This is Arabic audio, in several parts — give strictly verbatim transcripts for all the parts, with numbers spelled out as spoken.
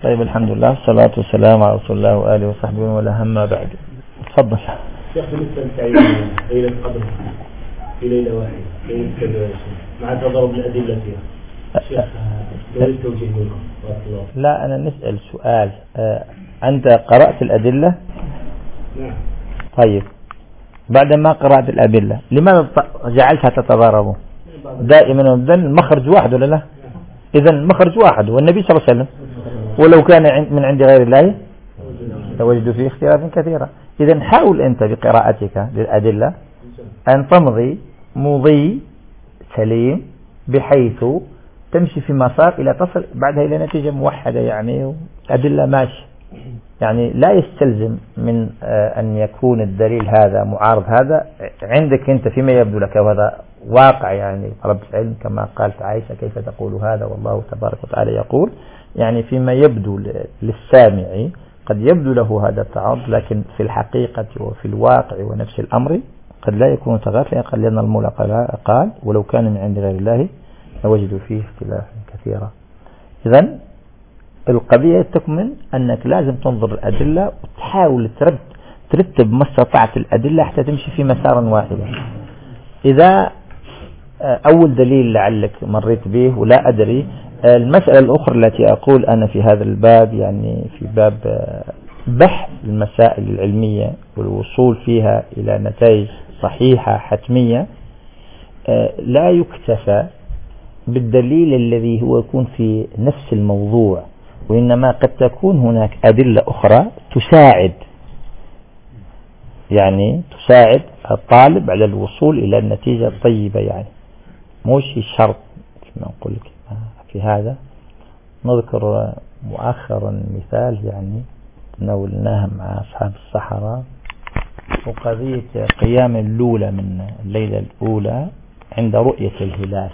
طيب الحمد لله والصلاة والسلام على رسول الله وآله وصحبه ولا هم بعد. تفضل. شيخ بالنسبة لتعيين ليلة القدر في ليلة واحدة ليلة كذا مع تضارب الأدلة فيها شيخ نريد التوجيه منكم. لا أنا نسأل سؤال. آه أنت قرأت الأدلة؟ نعم. طيب بعدما قرأت الأدلة لماذا جعلتها تتضارب؟ دائما المخرج واحد ولا لا؟ إذا المخرج واحد والنبي صلى الله عليه وسلم، ولو كان من عند غير الله لوجد فيه اختلافا كثيرا. إذا حاول أنت بقراءتك للأدلة أن تمضي مضي سليم بحيث تمشي في مسار إلى تصل بعدها إلى نتيجة موحدة، يعني أدلة ماشي. يعني لا يستلزم من أن يكون الدليل هذا معارض هذا عندك أنت فيما يبدو لك، وهذا واقع يعني طلب العلم كما قالت عائشة كيف تقول هذا والله تبارك وتعالى يقول، يعني فيما يبدو للسامع قد يبدو له هذا التعارض، لكن في الحقيقة وفي الواقع ونفس الأمر قد لا يكون تغاث، لأن المولى قال ولو كان من عند غير الله لوجدوا فيه اختلافا كثيرا. إذن القضية تكمن أنك لازم تنظر الأدلة وتحاول ترتب ما استطعت الأدلة حتى تمشي في مسار واحد. إذا أول دليل لعلك مريت به ولا أدري، المسألة الأخرى التي أقول أنا في هذا الباب، يعني في باب بحث المسائل العلمية والوصول فيها إلى نتائج صحيحة حتمية، لا يكتفى بالدليل الذي هو يكون في نفس الموضوع، وإنما قد تكون هناك أدلة أخرى تساعد، يعني تساعد الطالب على الوصول إلى النتيجة الطيبة. يعني مش شرط كما نقول لك في هذا. نذكر مؤخرا مثال يعني تناولناها مع أصحاب الصحراء، وقضية قيام اللولة من الليلة الأولى عند رؤية الهلال.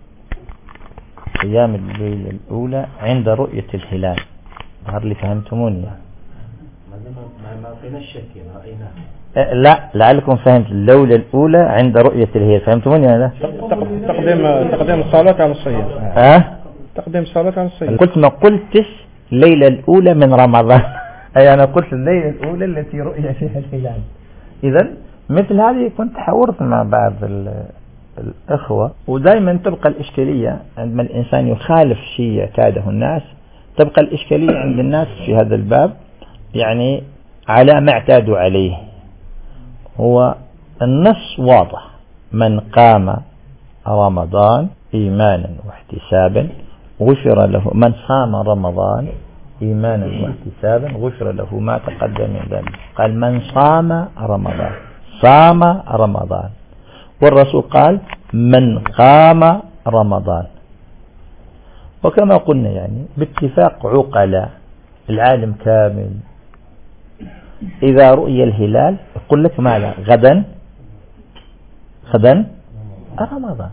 قيام الليلة الأولى عند رؤية الهلال، ظهر لي فهمتموني؟ ما فينا الشك رأيناه. لا لعلكم فهمت الليلة الأولى عند رؤية الهلال، فهمتموني هذا؟ تقديم تقديم الصلاة على الصيام. أه؟ تقديم الصلاة على الصيام. قلت ما قلتش الليلة الأولى من رمضان. أي أنا قلت الليلة الأولى التي رؤية فيها الهلال. إذن مثل هذه كنت حاورت مع بعض الأخوة، ودائما تبقى الإشكالية عندما الإنسان يخالف شيء يعتاده الناس، تبقى الإشكالية عند الناس في هذا الباب يعني على ما اعتادوا عليه. هو النص واضح: من قام رمضان إيمانا واحتسابا غفر له، من صام رمضان إيمانا واحتسابا غفر له ما تقدم من ذنبه. قال من صام رمضان، صام رمضان. والرسول قال من قام رمضان. وكما قلنا يعني باتفاق عقلاء العالم كامل، إذا رؤي الهلال يقول لك ماذا؟ غدا غدا رمضان.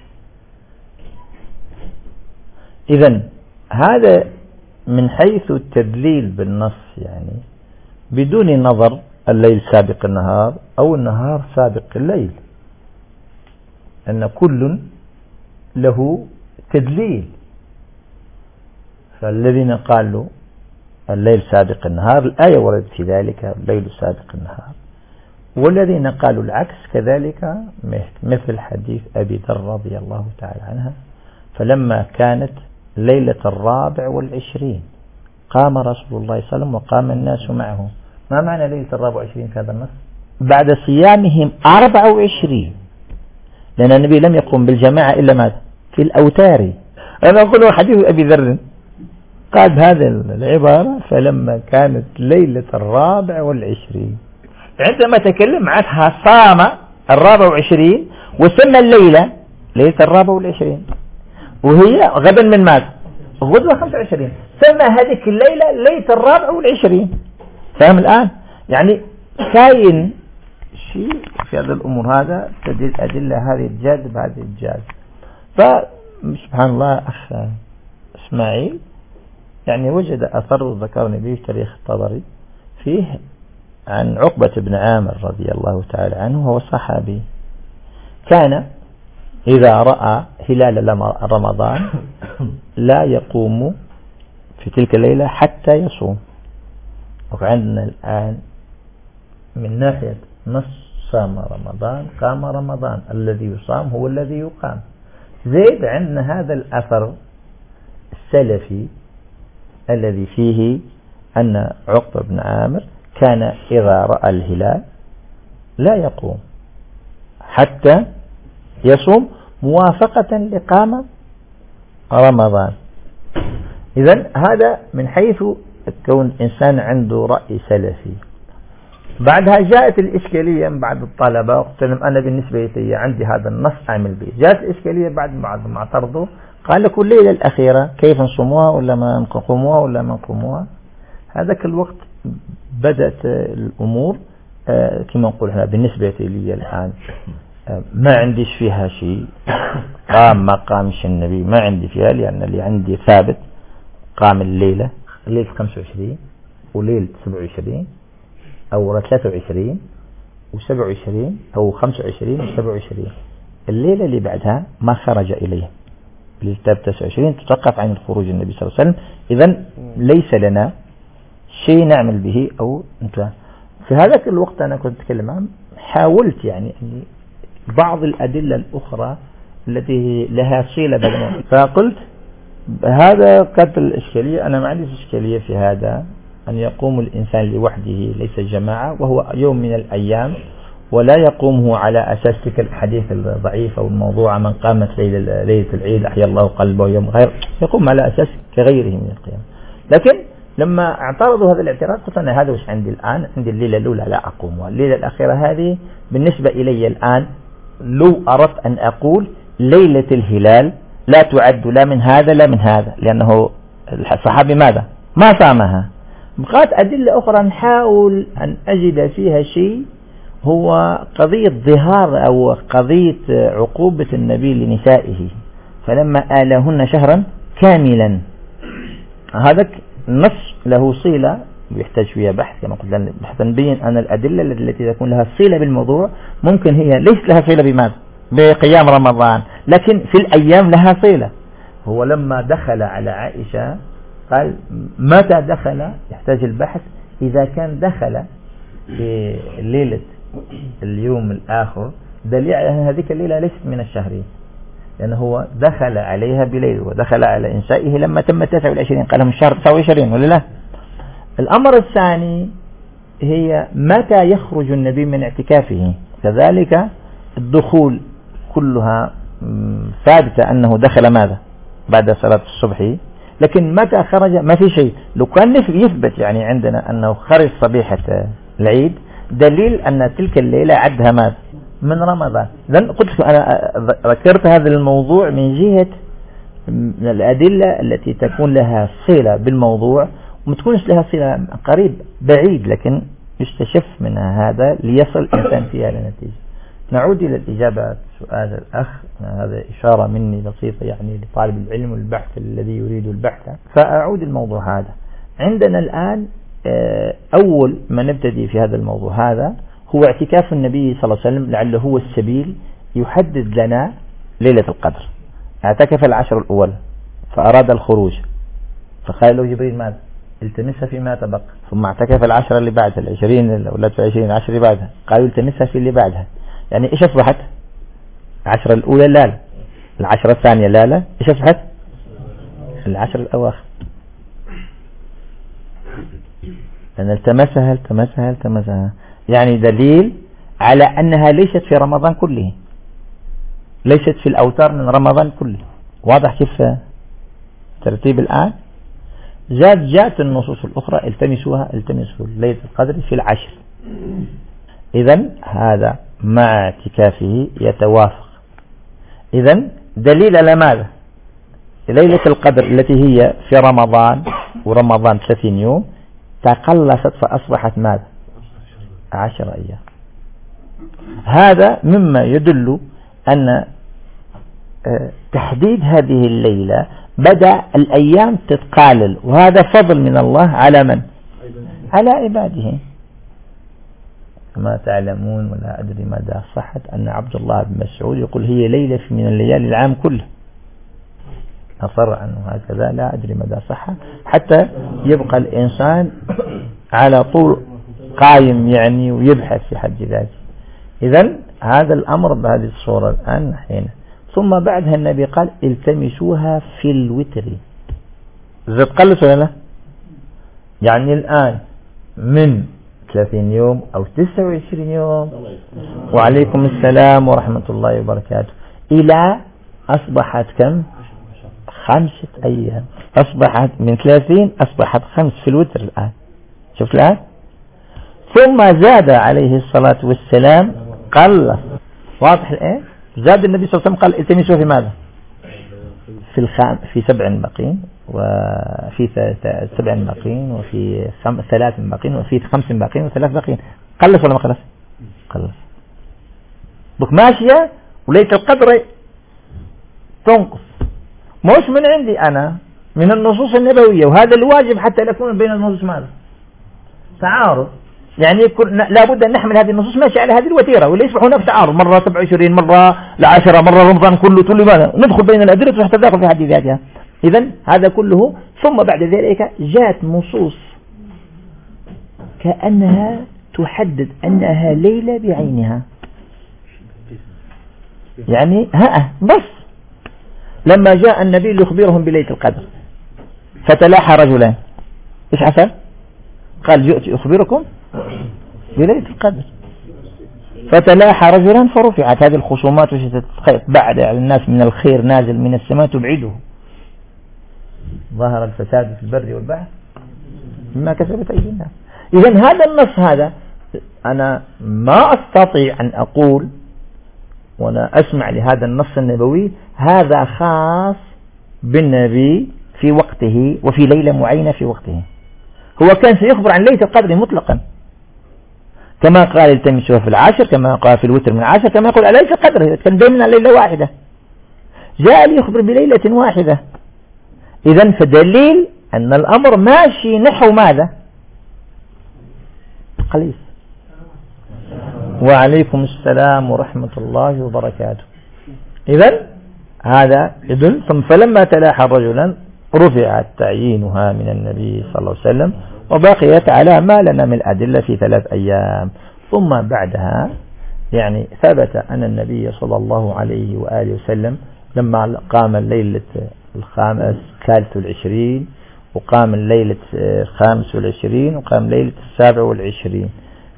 إذن هذا من حيث التدليل بالنص، يعني بدون نظر الليل سابق النهار أو النهار سابق الليل، أن كل له تدليل. فالذين قالوا الليل سابق النهار الآية وردت في ذلك الليل سابق النهار، والذين قالوا العكس كذلك مثل حديث أبي ذر رضي الله تعالى عنها: فلما كانت ليلة الرابع والعشرين قام رسول الله صلى الله عليه وسلم وقام الناس معه. ما معنى ليلة الرابع والعشرين في هذا النص؟ بعد صيامهم أربع وعشرين، لأن النبي لم يقوم بالجماعة إلا ماذا؟ في الأوتار. أنا أقول حديث أبي ذر قال بهذه العبارة: فلما كانت ليلة الرابع والعشرين. عندما تكلم عنها صام الرابع والعشرين وسمى الليلة ليلة الرابع والعشرين، وهي غدا من ماذا؟ غدوة خمسة وعشرين، سمى هذه الليلة ليلة الرابع والعشرين. فهم الآن؟ يعني كاين شيء في هذا الأمور، هذا تدل أدلة هذه الجاذب هذه الجاذب. فسبحان الله أخ إسماعيل يعني وجد أثر ذكرني به تاريخ الطبري فيه عن عقبة بن عامر رضي الله تعالى عنه، وهو صحابي، كان إذا رأى هلال رمضان لا يقوم في تلك الليلة حتى يصوم. وعندنا الآن من ناحية نص صام رمضان قام رمضان، الذي يصام هو الذي يقام. زيد عندنا هذا الأثر السلفي الذي فيه أن عقبة بن عامر كان إذا رأى الهلال لا يقوم حتى يصوم موافقة لقام رمضان. إذن هذا من حيث كون إنسان عنده رأي سلفي. بعدها جاءت الإشكالية من بعض الطلبة، قلت لهم أنا بالنسبة لي عندي هذا النص أعمل به. جاءت الإشكالية بعد بعض ما اعترضوا، قال لك الليلة الأخيرة كيف نصوموها ولا ما نقوموها ولا ما نقوموها. هذاك الوقت بدأت الأمور كما نقول هنا بالنسبة لي الآن ما عنديش فيها شيء، قام ما قامش النبي ما عندي فيها، لأن اللي عندي ثابت قام الليلة ليلة خمسة وعشرين وليلة سبعة وعشرين أو ثلاثة وعشرين وسبعة وعشرين أو خمسة وعشرين وسبعة وعشرين. الليلة اللي بعدها ما خرج إليه، ليلة تسعة وعشرين تتوقف عن الخروج النبي صلى الله عليه وسلم. إذن ليس لنا شيء نعمل به أو انتهى. في هذاك الوقت أنا كنت أتكلم عن حاولت يعني أني بعض الأدلة الأخرى التي لها صلة بالموضوع، فقلت هذا كانت الإشكالية. أنا ما عنديش إشكالية في هذا أن يقوم الإنسان لوحده ليس جماعة، وهو يوم من الأيام، ولا يقومه على أساس تلك الحديث الضعيف أو الموضوع من قامت ليلة, ليلة العيد أحيا الله قلبه يوم غير، يقوم على أساس كغيره من القيام. لكن لما اعترضوا هذا الاعتراض قلت أنا هذا وش عندي الآن، عندي الليلة الأولى لا أقومها، الليلة الأخيرة هذه بالنسبة إلي الآن لو أردت أن أقول ليلة الهلال لا تعد لا من هذا لا من هذا، لأنه الصحابي ماذا ما صامها. بقات أدلة أخرى نحاول أن أجد فيها شيء، هو قضية ظهار أو قضية عقوبة النبي لنسائه فلما آلهن شهرا كاملا. هذا النص له صلة يحتاج فيها بحث كما قلت، حتى نبين أن الأدلة التي تكون لها صلة بالموضوع ممكن هي ليس لها صلة بماذا بقيام رمضان، لكن في الأيام لها صلة. هو لما دخل على عائشة قال متى دخل، يحتاج البحث. إذا كان دخل في ليلة اليوم الآخر دليل على أن هذه الليلة ليست من الشهرين، لأنه هو دخل عليها بليل ودخل على إنسائه لما تم تسعة وعشرين، قال من شهر تسعة وعشرين ولا لا. الأمر الثاني هي متى يخرج النبي من اعتكافه، كذلك الدخول كلها ثابتة أنه دخل ماذا بعد صلاة الصبح، لكن متى خرج ما في شيء. لو كان يثبت يعني عندنا أنه خرج صبيحة العيد دليل أن تلك الليلة عدها ماذا من رمضان. لأن قلت أنا ذكرت هذا الموضوع من جهة الأدلة التي تكون لها صلة بالموضوع وما تكونش لها صلة قريب بعيد، لكن يستشف منها هذا ليصل الإنسان فيها لنتيجة. نعود إلى الإجابة سؤال الأخ، هذا إشارة مني بسيطة يعني لطالب العلم والبحث الذي يريد البحث. فأعود الموضوع هذا. عندنا الآن أول ما نبتدي في هذا الموضوع هذا هو اعتكاف النبي صلى الله عليه وسلم، لعله هو السبيل يحدد لنا ليلة القدر. اعتكف العشر الأول فأراد الخروج، فقال له جبريل ماذا التمسها فيما تبقى، ثم اعتكف العشر اللي بعدها العشرين ولا العشرين العشر اللي بعدها، قالوا التمسها في اللي بعدها. يعني إيش أصبحت العشرة الأولى لا لا، العشرة الثانية لا لا، إيش أصبحت العشر الأواخر، لأن التمسها التمسها التمسها يعني دليل على أنها ليست في رمضان كله، ليست في الأوتار من رمضان كله. واضح كيف ترتيب الآن؟ جاءت جاءت النصوص الأخرى التمسوها التمسوا ليلة القدر في العشر. إذن هذا مع اعتكافه يتوافق. إذن دليل على ماذا؟ ليلة القدر التي هي في رمضان ورمضان ثلاثين يوم تقلصت فأصبحت ماذا؟ عشر أيام. هذا مما يدل أن تحديد هذه الليلة بدأ الأيام تتقالل، وهذا فضل من الله على من؟ على عباده. كما تعلمون ولا أدري ماذا صحت أن عبد الله بن مسعود يقول هي ليلة من الليالي العام كله. أصر عنه هكذا لا أدري مدى صحة، حتى يبقى الإنسان على طول قائم يعني ويبحث في حد ذاته. إذن هذا الأمر بهذه الصورة الآن حين. ثم بعدها النبي قال التمسوها في الوتر. زد قلت ولا لا؟ يعني الآن من ثلاثين يوم أو تسعة وعشرين يوم وعليكم السلام ورحمة الله وبركاته إلى أصبحت كم؟ خمسة أيام. أصبحت من ثلاثين أصبحت خمس في الوتر الآن. شوف الآن. ثم زاد عليه الصلاة والسلام قال واضح الآن زاد النبي صلى الله عليه وسلم قال التمسوا في ماذا؟ في الخام في سبع باقين وفي سبع باقين وفي خم... ثلاث باقين وفي خمس باقين وثلاث باقين. قلص ولا ما قلص؟ قلص. بك ماشية وليت القدر تنقص مش من عندي أنا، من النصوص النبوية، وهذا الواجب حتى لا يكون بين النصوص ماذا؟ تعارض. يعني يكون لابد أن نحمل هذه النصوص ماشي على هذه الوتيرة ولا يصبح هناك تعارض، مرة سبعة وعشرين مرة لعشرة مرة رمضان كله كله ماذا؟ ندخل بين الأدلة وتتداخل في حد ذاتها. إذن هذا كله. ثم بعد ذلك جاءت نصوص كأنها تحدد أنها ليلة بعينها، يعني ها بس لما جاء النبي ليخبرهم بليلة القدر فتلاحى رجلان إيش حصل؟ قال جئت أخبركم بليلة القدر فتلاحى رجلان فرفعت هذه الخصومات بعد على الناس من الخير نازل من السماء تبعده. ظهر الفساد في البر والبحر مما كسبت أيدي الناس. إذن هذا النص هذا أنا ما أستطيع أن أقول وأنا أسمع لهذا النص النبوي هذا خاص بالنبي في وقته وفي ليلة معينة في وقته. هو كان سيخبر عن ليلة القدر مطلقا كما قال التمسوها في العاشر، كما قال في الوتر من العاشر، كما يقول على ليلة القدر كان بيننا ليلة واحدة. جاء ليخبر بليلة واحدة. إذن فدليل أن الأمر ماشي نحو ماذا؟ قليل. وعليكم السلام ورحمة الله وبركاته. إذن هذا يدل. ثم فلما تلاحى رجلا رفعت تعيينها من النبي صلى الله عليه وسلم وبقيت على ما لنا من الأدلة في ثلاث أيام. ثم بعدها يعني ثبت أن النبي صلى الله عليه وآله وسلم لما قام الليلة الخامس ثالث والعشرين وقام الليلة الخامس والعشرين وقام الليلة السابع والعشرين،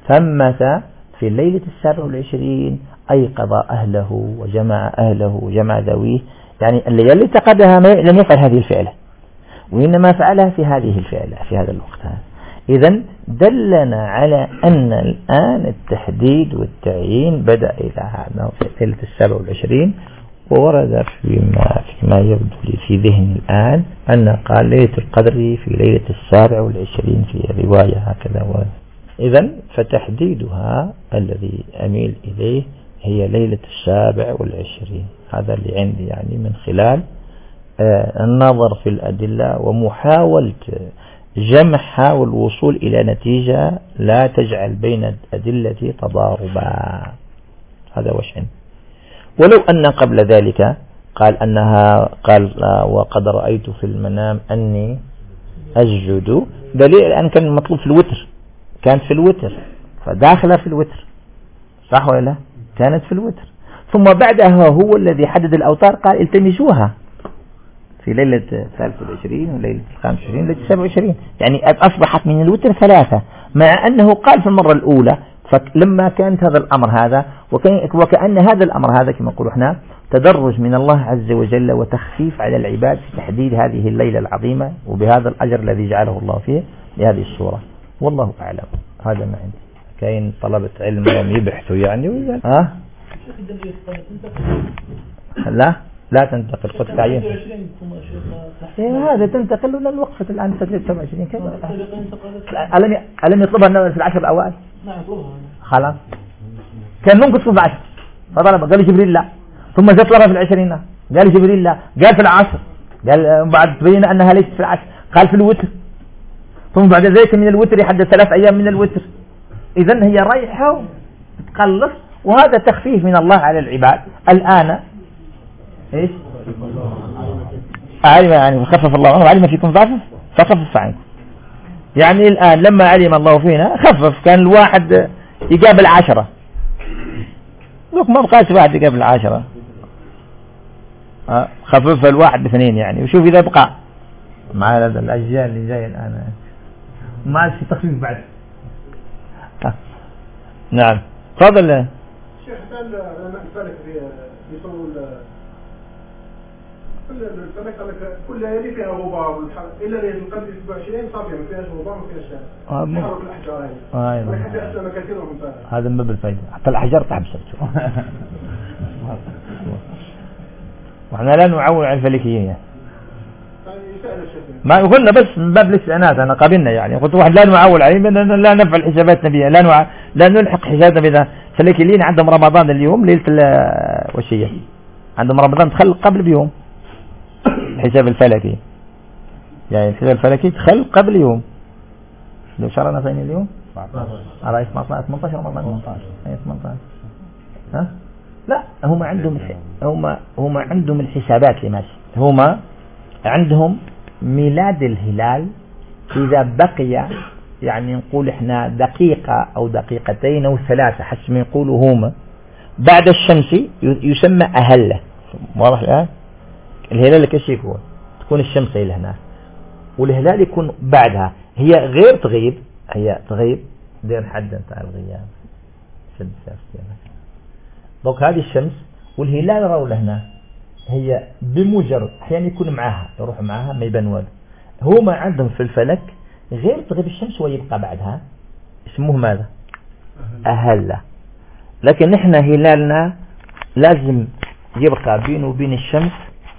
ثمة في الليلة السابع والعشرين أيقظ أهله وجمع أهله وجمع ذويه. يعني الليلة اللي تقدها لم يفعل هذه الفعلة وإنما فعلها في هذه الفعلة في هذا الوقت. إذن دلنا على أن الآن التحديد والتعيين بدأ إلى هذا في ليلة السابع والعشرين. وورد فيما, فيما يبدو لي في ذهني الآن أن قال ليلة القدر في ليلة السابع والعشرين في رواية هكذا ورد. إذن فتحديدها الذي أميل إليه هي ليلة السابع والعشرين. هذا اللي عندي يعني من خلال آه النظر في الأدلة ومحاولة جمعها والوصول إلى نتيجة لا تجعل بين الأدلة تضاربا. هذا وش عندي. ولو أن قبل ذلك قال أنها قال وقد رأيت في المنام أني أسجد، دليل أن كان المطلوب في الوتر، كانت في الوتر فداخلة في الوتر صح ولا لا؟ كانت في الوتر. ثم بعدها هو الذي حدد الأوتار قال التمسوها في ليلة الثالث والعشرين وليلة الخامس والعشرين وليلة السابع والعشرين، يعني أصبحت من الوتر ثلاثة، مع أنه قال في المرة الأولى فلما كانت هذا الأمر هذا وكأن هذا الأمر هذا كما نقول احنا تدرج من الله عز وجل وتخفيف على العباد في تحديد هذه الليلة العظيمة وبهذا الأجر الذي جعله الله فيه بهذه الصورة. والله أعلم. هذا ما عندي. كاين طلبة علم يبحثوا يعني ويقال ها لا لا تنتقل قلت تعيين إيه هذا تنتقل ولا الوقفة الآن سجلت سبعة وعشرين كيف ألم ألم يطلبها النبي في العشر الأوائل خلاص كان ممكن تطلب عشر فطلب قال جبريل لا، ثم جاء طلبها في العشرين قال جبريل لا، قال في العشر قال بعد تبين أنها ليست في العشر قال في الوتر، ثم بعد ذلك من الوتر يحدد ثلاث أيام من الوتر. إذن هي رايحة تقلص وهذا تخفيف من الله على العباد. الآن إيش علم يعني خفف الله عنه علم فيكم ضعفا فخفف عنكم. يعني الآن لما علم الله فينا خفف، كان الواحد يقابل عشرة، دوك ما بقاش واحد يقابل عشرة، خفف الواحد باثنين يعني. وشوف إذا بقى مع الأجيال اللي جاي الآن ما عاد في تخفيف بعد. نعم تفضل. شيخ قال علماء الفلك بيصوروا الفلك قال لك كل ليالي فيها غبار الا ليله القدر سبعة وعشرين صافيه ما فيهاش غبار ما فيهاش تحرك الاحجار هاي. ولكن في اسئله كثيره من فيها. هذا من باب الفائده، حتى الاحجار تحبست. واحنا لا نعول على الفلكيين يعني. ما قلنا بس من باب الاستئناس، انا قابلنا يعني قلت واحد لا نعول عليه لا نفعل حساباتنا بها، لا نوع... لا نلحق حساباتنا بها. فالفلكيين عندهم رمضان اليوم ليله وشيه، عندهم رمضان تخل قبل بيوم الحساب الفلكي، يعني الحساب الفلكي تخل قبل يوم. لو شهرنا فين اليوم؟ أرأي ثمانية عشر رمضان ثمانية عشر. ها؟ لا هم عندهم هم هم عندهم الحسابات اللي ماشي. هم عندهم ميلاد الهلال إذا بقي، يعني نقول إحنا دقيقة أو دقيقتين أو ثلاثة حسب ما يقولوا هم بعد الشمس يسمى أهلة. واضح الآن؟ الهلال كيش يكون؟ تكون الشمس إلى هنا والهلال يكون بعدها، هي غير تغيب، هي تغيب دير حد نتاع الغياب شد سافتي. دوك هذه الشمس والهلال راهو لهنا، هي بمجرد أحيانا يكون معها يروح معها ما يبان والو. هما عندهم في الفلك غير تغيب الشمس ويبقى بعدها، اسمه ماذا؟ أهلة. لكن نحن هلالنا لازم يبقى بينه وبين الشمس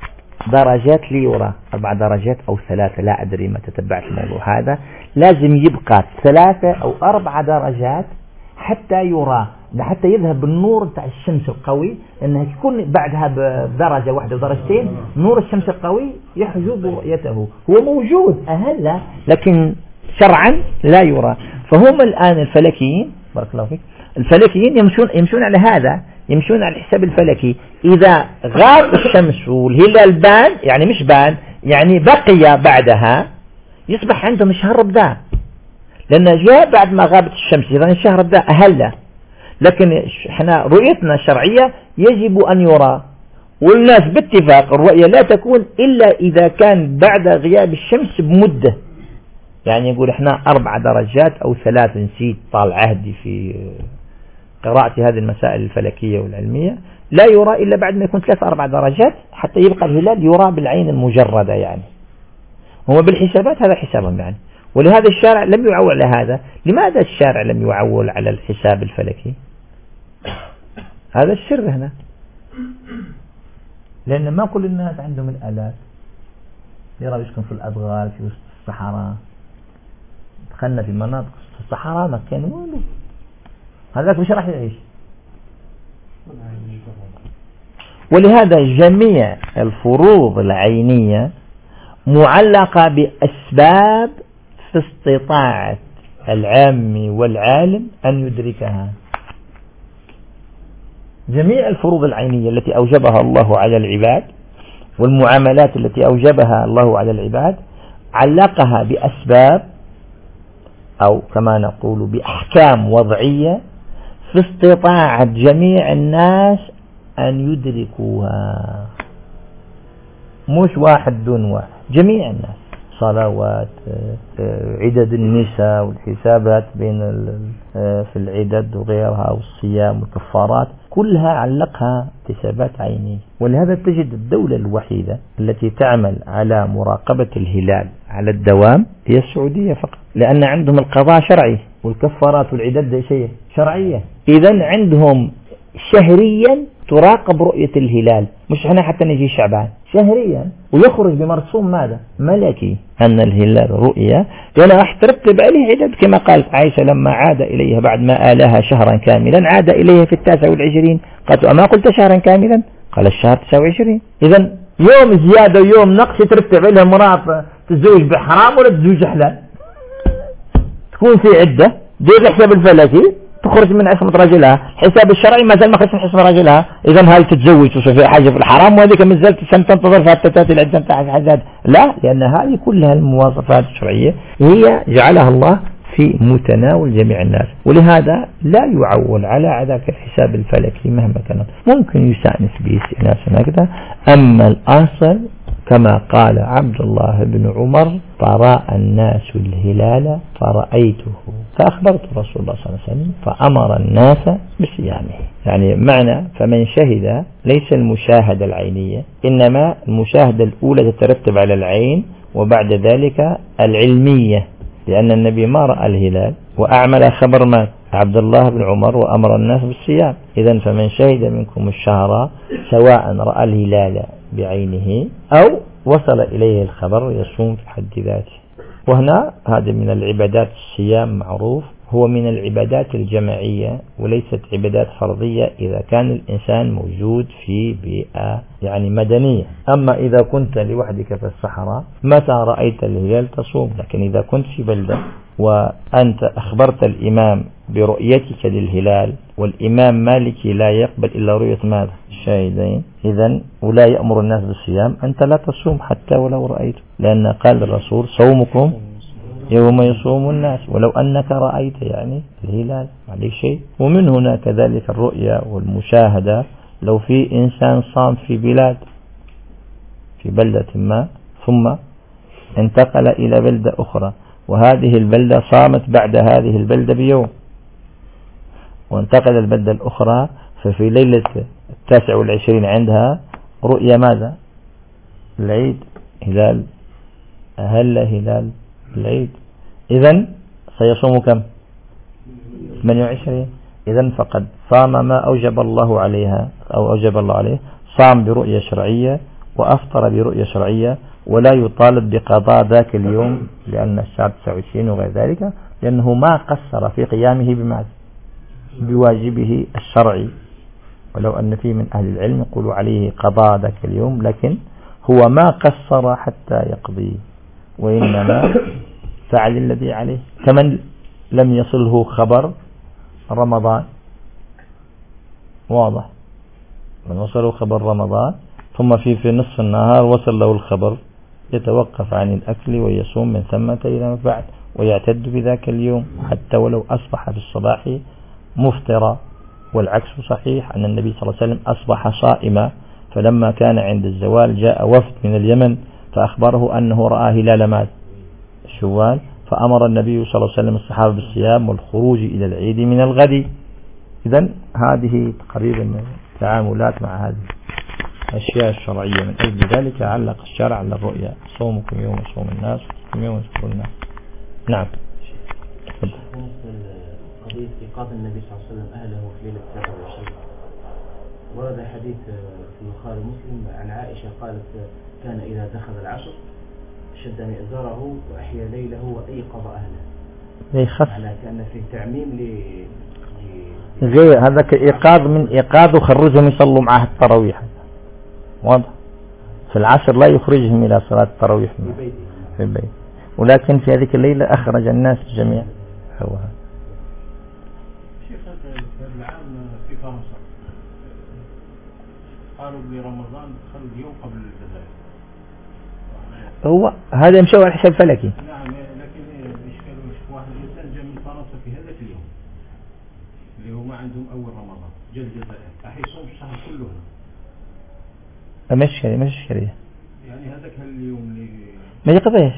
درجات ليرى، أربع درجات أو ثلاثة، لا أدري ما تتبعت الموضوع هذا. لازم يبقى ثلاثة أو أربع درجات حتى يرى، حتى يذهب النور بتاع الشمس القوي، أنه يكون بعدها بدرجة واحدة ودرجتين نور الشمس القوي يحجب رؤيته. هو موجود أهلا لكن شرعا لا يرى. فهم الآن الفلكيين بارك الله فيك، الفلكيين يمشون يمشون على هذا، يمشون على الحساب الفلكي. إذا غاب الشمس والهلال بان، يعني مش بان يعني بقي بعدها، يصبح عندهم الشهر رمضان، لأن جاء بعد ما غابت الشمس، إذا الشهر رمضان أهلا. لكن احنا رؤيتنا الشرعية يجب أن يرى، والناس باتفاق الرؤية لا تكون إلا إذا كان بعد غياب الشمس بمدة. يعني يقول احنا أربع درجات أو ثلاث، نسيت طال عهدي في قراءة هذه المسائل الفلكية والعلمية، لا يرى إلا بعد ما يكون ثلاث أربع درجات حتى يبقى الهلال يرى بالعين المجردة. يعني هو بالحسابات هذا حسابهم يعني. ولهذا الشارع لم يعول على هذا. لماذا الشارع لم يعول على الحساب الفلكي؟ هذا السر هنا، لأن ما كل الناس عندهم الآلات. يرى يسكن في الأدغال في وسط الصحراء، دخلنا في مناطق الصحراء ما كان ولو هذاك مش راح يعيش. ولهذا جميع الفروض العينية معلقة بأسباب في استطاعة العام والعالم أن يدركها. جميع الفروض العينية التي أوجبها الله على العباد والمعاملات التي أوجبها الله على العباد علقها بأسباب أو كما نقول بأحكام وضعية في استطاعة جميع الناس أن يدركوها، مش واحد دون واحد، جميع الناس. صلوات، عدد النساء والحسابات بين في العدد وغيرها والصيام والكفارات، كلها علقها حسابات عينية. ولهذا تجد الدولة الوحيدة التي تعمل على مراقبة الهلال على الدوام هي السعودية فقط، لأن عندهم القضاء شرعي والكفارات والعدد شيء شرعية. إذن عندهم شهريا تراقب رؤية الهلال، مش هنا حتى نجي شعبان، شهريا، ويخرج بمرسوم ماذا؟ ملكي أن الهلال رؤية، لأن راح ترتب عليه عدد كما قالت عائشة لما عاد إليها بعد ما آلها شهرا كاملا، عاد إليها في التاسع والعشرين، قالت أما قلت شهرا كاملا؟ قال الشهر تسعة وعشرين. إذن يوم زيادة ويوم نقص ترتب عليها مرأة تزوج بحرام ولا تزوج حلال، تكون في عدة دير الحساب الفلكي تخرج من عصمة رجلها، حساب الشرعي ما زال ما خرج من عصمة رجلها، إذا هاي تتزوج وتصير حاجة في الحرام وهذيك ما زالت سنة تنتظر حتى تأتي العدة بتاعت حاجات، لا، لأن هذه كلها المواصفات الشرعية هي جعلها الله في متناول جميع الناس، ولهذا لا يعول على عداك الحساب الفلكي مهما كان، ممكن يستأنس به استئناس هكذا. أما الأصل كما قال عبد الله بن عمر: فرأى الناس الهلال فرأيته فأخبرت رسول الله صلى الله عليه وسلم فأمر الناس بصيامه. يعني معنى فمن شهد ليس المشاهدة العينية، إنما المشاهدة الأولى تترتب على العين وبعد ذلك العلمية، لأن النبي ما رأى الهلال وأعمل خبر ما عبد الله بن عمر وأمر الناس بالصيام. إذن فمن شهد منكم الشهر سواء رأى الهلال بعينه أو وصل إليه الخبر يصوم في حد ذاته. وهنا هذا من العبادات، الصيام معروف هو من العبادات الجماعية وليست عبادات فرضية إذا كان الإنسان موجود في بيئة يعني مدنية. أما إذا كنت لوحدك في الصحراء متى رأيت الهلال تصوم، لكن إذا كنت في بلدة وأنت أخبرت الإمام برؤيتك للهلال والإمام مالكي لا يقبل إلا رؤية ماذا؟ الشاهدين، إذن ولا يأمر الناس بالصيام، أنت لا تصوم حتى ولو رأيته، لأن قال الرسول: صومكم يوم يصوم الناس ولو أنك رأيت يعني الهلال عليه شيء. ومن هنا كذلك الرؤية والمشاهدة، لو في إنسان صام في بلاد في بلدة ما ثم انتقل إلى بلدة أخرى وهذه البلدة صامت بعد هذه البلدة بيوم وانتقل البلدة الأخرى، ففي ليلة التاسع والعشرين عندها رؤية ماذا؟ العيد، هلال أهل هلال العيد، إذن سيصوم كم؟ ثمانية وعشرين. إذن فقد صام ما أوجب الله عليها أو أوجب الله عليه، صام برؤية شرعية وأفطر برؤية شرعية، ولا يطالب بقضاء ذاك اليوم لأن الشهر تسعة وعشرين وغير ذلك، لأنه ما قصر في قيامه بماذا؟ بواجبه الشرعي. ولو أن فيه من أهل العلم يقولوا عليه قضاء ذاك اليوم، لكن هو ما قصر حتى يقضي، وإنما فعل الذي عليه. كمن لم يصله خبر رمضان، واضح، من وصله خبر رمضان ثم في في نصف النهار وصل له الخبر، يتوقف عن الأكل ويصوم من ثمة إلى بعد ويعتد بذاك اليوم حتى ولو أصبح في الصباح مفطرا. والعكس صحيح، أن النبي صلى الله عليه وسلم أصبح صائما، فلما كان عند الزوال جاء وفد من اليمن فأخبره أنه رأى هلال ماذا؟ شوال، فأمر النبي صلى الله عليه وسلم الصحابة بالصيام والخروج إلى العيد من الغد. إذن هذه تقريبا تعاملات مع هذه الأشياء الشرعية. من أجل ذلك علق الشرع على الرؤيا: صومكم يوم صوم الناس وصومكم يوم صوم الناس. نعم. قضية إيقاظ النبي صلى الله عليه وسلم أهله في ليلة سبعة وعشرين، ورد حديث في البخاري ومسلم عن عائشة قالت: كان إذا دخل العصر شد مئزره وأحيا ليله وأيقظ أهله. على كأن فيه تعميم ل غير هذاك إيقاظ من إيقاظ وخرجهم يصلوا معه التراويح، واضح. في العصر لا يخرجهم إلى صلاة التراويح في البيت، ولكن في هذه الليلة أخرج الناس جميعا. هو شيخ العام في فرنسا قالوا برمضان دخل اليوم قبل الجزائر، هو هذا يمشي على حساب فلكي. نعم، لكن الإشكال واحد الإنسان جاء من فرنسا في هذاك اليوم اللي هو ما عندهم أول رمضان، جاء الجزائر راح يصوم الشهر كله. مش شريه مش شريه يعني هذاك اليوم اللي ما يقضيش.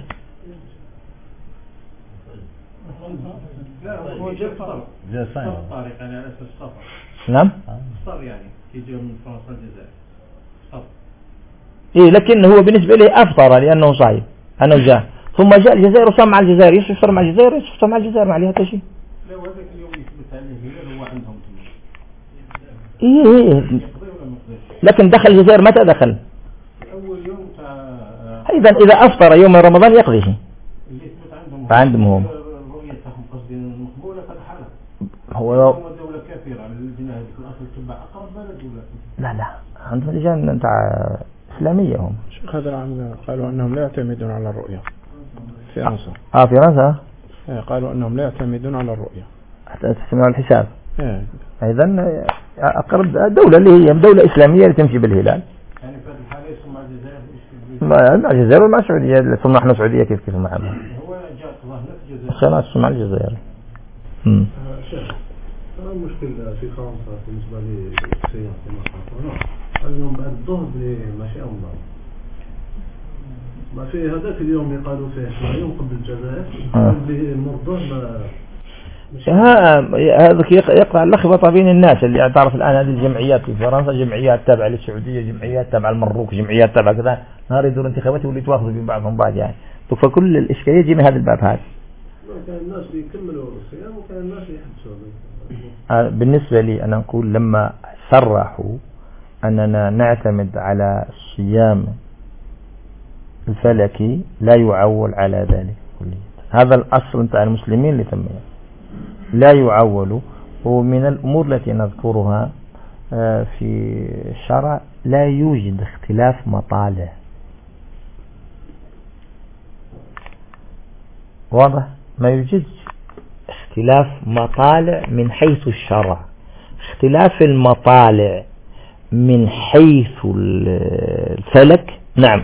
لا هو جاء فطر جاء صايم طارق يعني على أساس سفر. نعم فطر يعني يجي من فرنسا الجزائر فطر. إيه، لكن هو بالنسبة له أفطر لأنه صايم أنه جاء، ثم جاء الجزائر وصام مع الجزائر، يفطر مع الجزائر يفطر مع الجزائر، ما عليها شيء. لا وهذاك اليوم يثبت عليه الهلال هو عندهم. إيه إيه، لكن دخل الجزائر متى دخل؟ أول يوم تاع. إذا إذا أفطر يوم رمضان يقضيه. اللي يثبت عندهم. عندهم هم. رؤيتهم قصدي مقبولة قد حالة. هو دولة كافرة على الجناه في الأصل تبع أقرب بلد ولا؟ لا لا، عندهم لجان تاع إسلامية هم. هذا العام قالوا أنهم لا يعتمدون على الرؤية في فرنسا. آه في فرنسا. قالوا أنهم لا يعتمدون على الرؤية. حتى تحسموا الحساب. أيضا أقرب دولة اللي هي دولة إسلامية اللي تمشي بالهلال. يعني في هذه الحالة يصوم مع الجزائر؟ مع الجزائر ومع السعودية. ثم نحن سعودية كيف كيف معنا. هو جاء الله نفس الجزائر. خلاص مع الجزائر. امم. شيخ المشكلة في فرنسا بالنسبة للسياح في مصر. اليوم بعد الظهر ماشي الله. ما في هذاك اليوم اللي قالوا فيه يوم قبل الجزائر اللي المرضى هذا يقطع اللخبطة بين الناس اللي تعرف الآن هذه الجمعيات في فرنسا جمعيات تابعة للسعودية جمعيات تابعة للمروك جمعيات تابعة كذا نهار يدور انتخابات واللي تواخذوا بين بعضهم بعض يعني فكل الإشكالية يجي من هذا الباب هذا. كان الناس يكملوا الصيام وكان الناس يحبسوا. بالنسبة لي أنا نقول لما صرحوا أننا نعتمد على الصيام الفلكي لا يعول على ذلك كله. هذا الأصل نتاع المسلمين اللي تميه لا يعول. ومن الأمور التي نذكرها في الشرع لا يوجد اختلاف مطالع. واضح؟ ما يوجد اختلاف مطالع من حيث الشرع. اختلاف المطالع من حيث الفلك نعم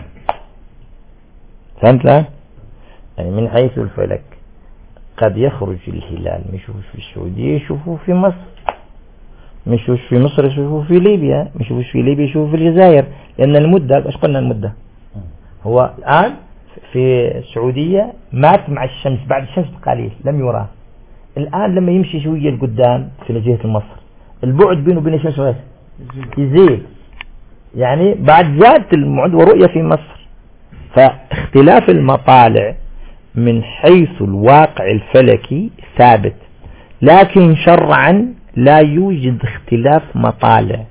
فهمت الآن؟ يعني من حيث الفلك قد يخرج الهلال مشوفوش في السعودية يشوفوه في مصر مشوفوش في مصر يشوفوه في ليبيا مشوفوش في ليبيا يشوفوه في الجزائر لأن المدة ايش قلنا المدة هو الآن في السعودية مات مع الشمس بعد الشمس بقليل لم يراه. الآن لما يمشي شوية لقدام في جهة مصر البعد بينه وبين الشمس يزيد يعني بعد زادت المعد ورؤية في مصر. فاختلاف المطالع من حيث الواقع الفلكي ثابت لكن شرعا لا يوجد اختلاف مطالع.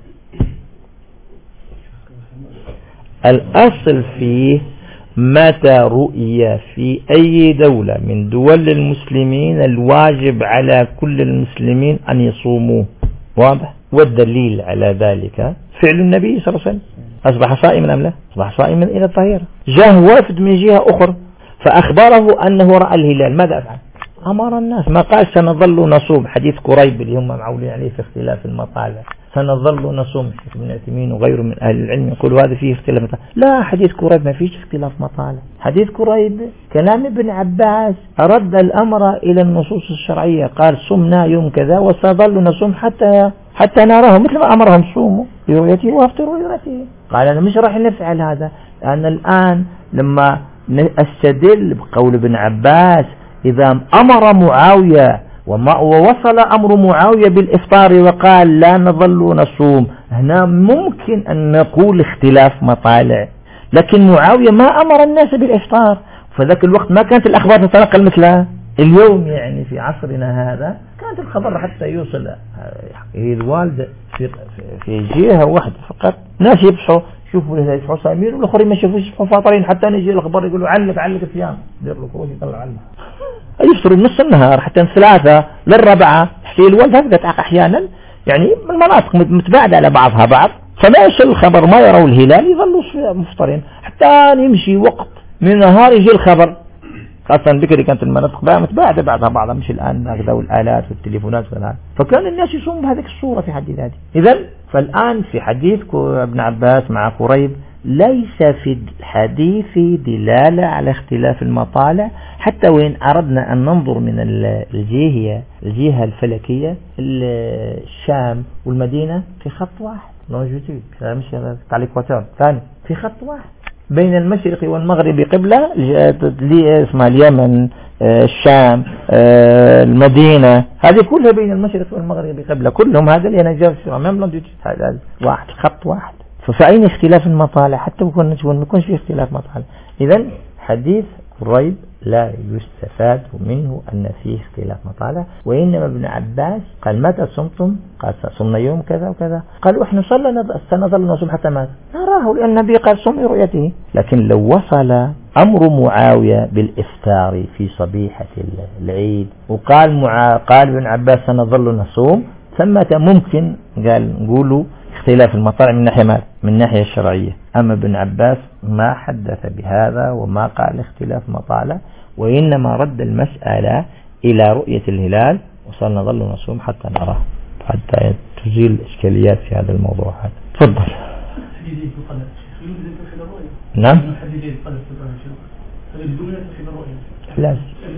الأصل فيه متى رؤية في أي دولة من دول المسلمين الواجب على كل المسلمين أن يصوموا. واضح؟ والدليل على ذلك فعل النبي صلى الله عليه وسلم أصبح صائما أم لا؟ أصبح صائما إلى الظهيرة. جاء وافد من جهة أخرى فأخبره أنه رأى الهلال ماذا أفعل؟ أمر الناس ما قال سنظل نصوم حديث قريب اللي هم معولين عليه في اختلاف المطالع سنظل نصوم ابن عثيمين وغيره من أهل العلم يقول هذا فيه اختلاف مطالع. لا حديث قريب ما فيش اختلاف مطالع. حديث قريب كلام ابن عباس رد الأمر إلى النصوص الشرعية قال صمنا يوم كذا وسنظل نصوم حتى حتى نراه مثل ما أمرهم صوموا برؤيته وافطروا برؤيته. قال أنا مش راح نفعل هذا لأن الآن لما أستدل بقول ابن عباس إذا أمر معاوية وما ووصل أمر معاوية بالإفطار وقال لا نظل نصوم هنا ممكن أن نقول اختلاف مطالع لكن معاوية ما أمر الناس بالإفطار فذاك الوقت ما كانت الأخبار تتنقل مثلها اليوم يعني في عصرنا هذا كانت الخبر حتى يوصل هي الوالدة في في جهة واحدة فقط ناس يبصوا شوفوا لهذا يصحوا صايمين والآخرين ما يشوفوش يصحوا فاطرين حتى نجي الأخبار يقولوا علق علق الصيام دير له كروش يطلع علق يفطروا نص النهار حتى الثلاثة للربعة حتى الوالدة هكذا أحيانا يعني من مناطق متباعدة على بعضها بعض فما يصل الخبر ما يروا الهلال يظلوا مفطرين حتى يمشي وقت من النهار يجي الخبر خاصة بكري كانت المناطق بقى متباعدة بعضها بعضها مش الآن هكذا والآلات والتليفونات والآن فكان الناس يصوموا بهذه الصورة في حد ذاته. إذن فالآن في حديث ابن عباس مع قريب ليس في الحديث دلالة على اختلاف المطالع حتى وإن أردنا أن ننظر من الجهة الجهة الفلكية الشام والمدينة في خط واحد موجودين مش تاع الإكواتور ثاني في خط واحد بين المشرق والمغرب قبلة اللي اسمها اليمن الشام المدينة هذه كلها بين المشرق والمغرب قبلة كلهم هذا اللي أنا جاب هذا واحد خط واحد ففأين اختلاف المطالع حتى يكون ما يكونش في اختلاف مطالع. إذن حديث قريب لا يستفاد منه أن فيه اختلاف مطالع وإنما ابن عباس قال متى صمتم قال صمنا يوم كذا وكذا قالوا احنا صلنا سنظل نصوم حتى مات نراه لأن النبي قال صم رؤيته. لكن لو وصل أمر معاوية بالإفطار في صبيحة العيد وقال معا قال ابن عباس سنظل نصوم ثمة ممكن قال نقولوا اختلاف المطالع من ناحية مال من ناحية الشرعية. أما ابن عباس ما حدث بهذا وما قال اختلاف مطالع وإنما رد المسألة إلى رؤية الهلال وصلنا نظل نصوم حتى نراه، حتى تزيل إشكاليات في هذا الموضوع هذا. تفضل. نعم. لا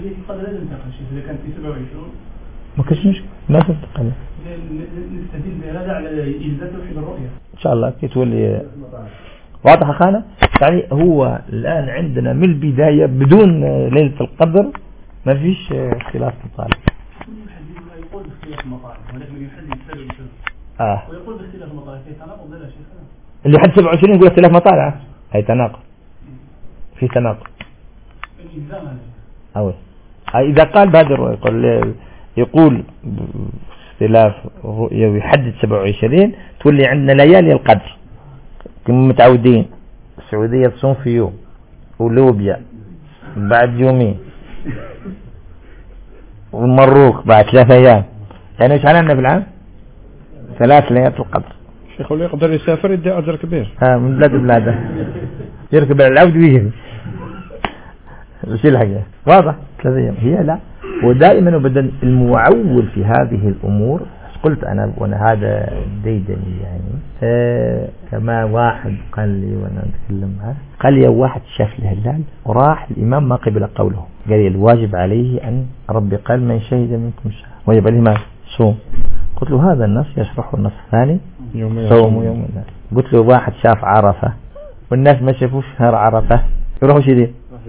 ما كشمش ما تنتقل نستدل بهذا على إجازة توحيد الرؤية إن شاء الله كي تولي واضح خانة. يعني هو الآن عندنا من البداية بدون ليلة القدر ما فيش اختلاف مطالب. يقول باختلاف المطالب ولكن يحدد سبب آه. ويقول باختلاف المطالب في تناقض ولا شيء. اللي حد سبعة وعشرين يقول اختلاف مطالع هي تناقض في تناقض. أوي إذا قال بهذا الرؤية يقول يقول اختلاف الرؤية ويحدد سبعة وعشرين تولي عندنا ليالي القدر كما متعودين. السعودية تصوم في يوم ولوبيا بعد يومين والمروك بعد ثلاثة أيام. يعني ايش علينا بالعام؟ ثلاث ليالي القدر. شيخ اللي يقدر يسافر يدي أجر كبير. ها من بلاد بلاده يركب على العود ويجي وش الحاجة واضح ثلاثة أيام هي لا. ودائما وبدأ المعول في هذه الأمور قلت أنا وأنا هذا ديدني يعني آه كما واحد قال لي وأنا أتكلم معه قال لي واحد شاف الهلال وراح الإمام ما قبل قوله قال لي الواجب عليه أن ربي قال من شهد منكم الشهر ويجب عليه ما صوم. قلت له هذا النص يشرح النص الثاني صوم يوم الناس. قلت له واحد شاف عرفة والناس ما شافوش شهر عرفة يروحوا شديد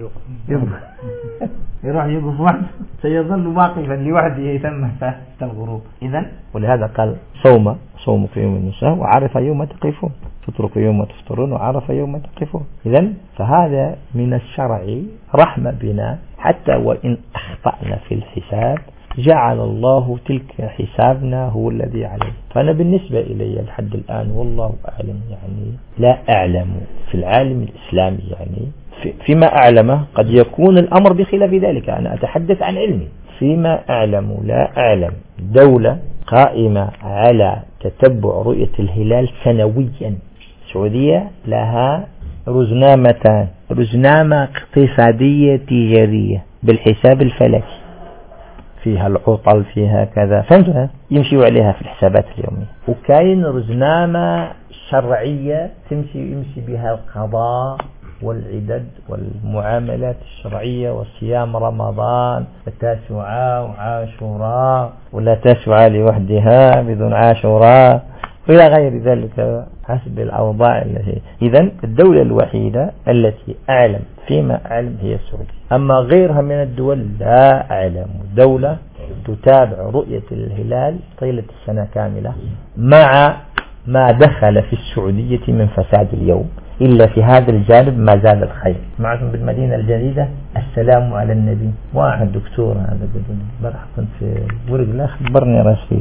يروح يقف واحد سيظل واقفا لوحده يتم حتى الغروب. إذن ولهذا قال صوم صوم في يوم النساء وعرف يوم تقفون تترك يوم تفطرون وعرف يوم تقفون. إذن فهذا من الشرع رحمة بنا حتى وإن أخطأنا في الحساب جعل الله تلك حسابنا هو الذي عليه. فأنا بالنسبة إلي لحد الآن والله أعلم يعني لا أعلم في العالم الإسلامي يعني فيما أعلمه قد يكون الأمر بخلاف ذلك. أنا أتحدث عن علمي فيما أعلم لا أعلم دولة قائمة على تتبع رؤية الهلال سنويا. السعودية لها رزنامتان رزنامة اقتصادية تجارية بالحساب الفلكي فيها العطل فيها كذا فهمتها يمشي عليها في الحسابات اليومية. وكاين رزنامة شرعية تمشي يمشي بها القضاء والعدد والمعاملات الشرعية وصيام رمضان وتاسعاء وعاشوراء ولا تاسعاء لوحدها بدون عاشوراء وإلى غير ذلك حسب الأوضاع التي. إذن الدولة الوحيدة التي أعلم فيما أعلم هي السعودية. أما غيرها من الدول لا أعلم دولة تتابع رؤية الهلال طيلة السنة كاملة مع ما دخل في السعودية من فساد اليوم إلا في هذا الجانب ما زال الخير. معكم بالمدينة الجديدة السلام على النبي واحد دكتور هذا بدون برح كنت في ورق لا خبرني رشيد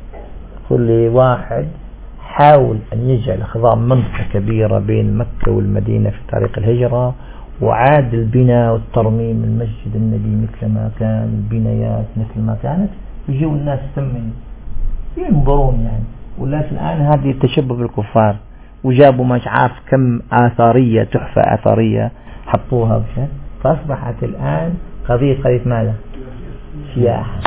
كل واحد حاول أن يجعل خضام منطقة كبيرة بين مكة والمدينة في طريق الهجرة وعاد البناء والترميم المسجد النبي مثل ما كان البنايات مثل ما كانت يجيوا الناس ثمن ينظرون يعني. ولكن الآن هذه تشبه بالكفار وجابوا مش عارف كم آثارية تحفة آثارية حطوها بشيء فأصبحت الآن قضية قضية ماذا سياحة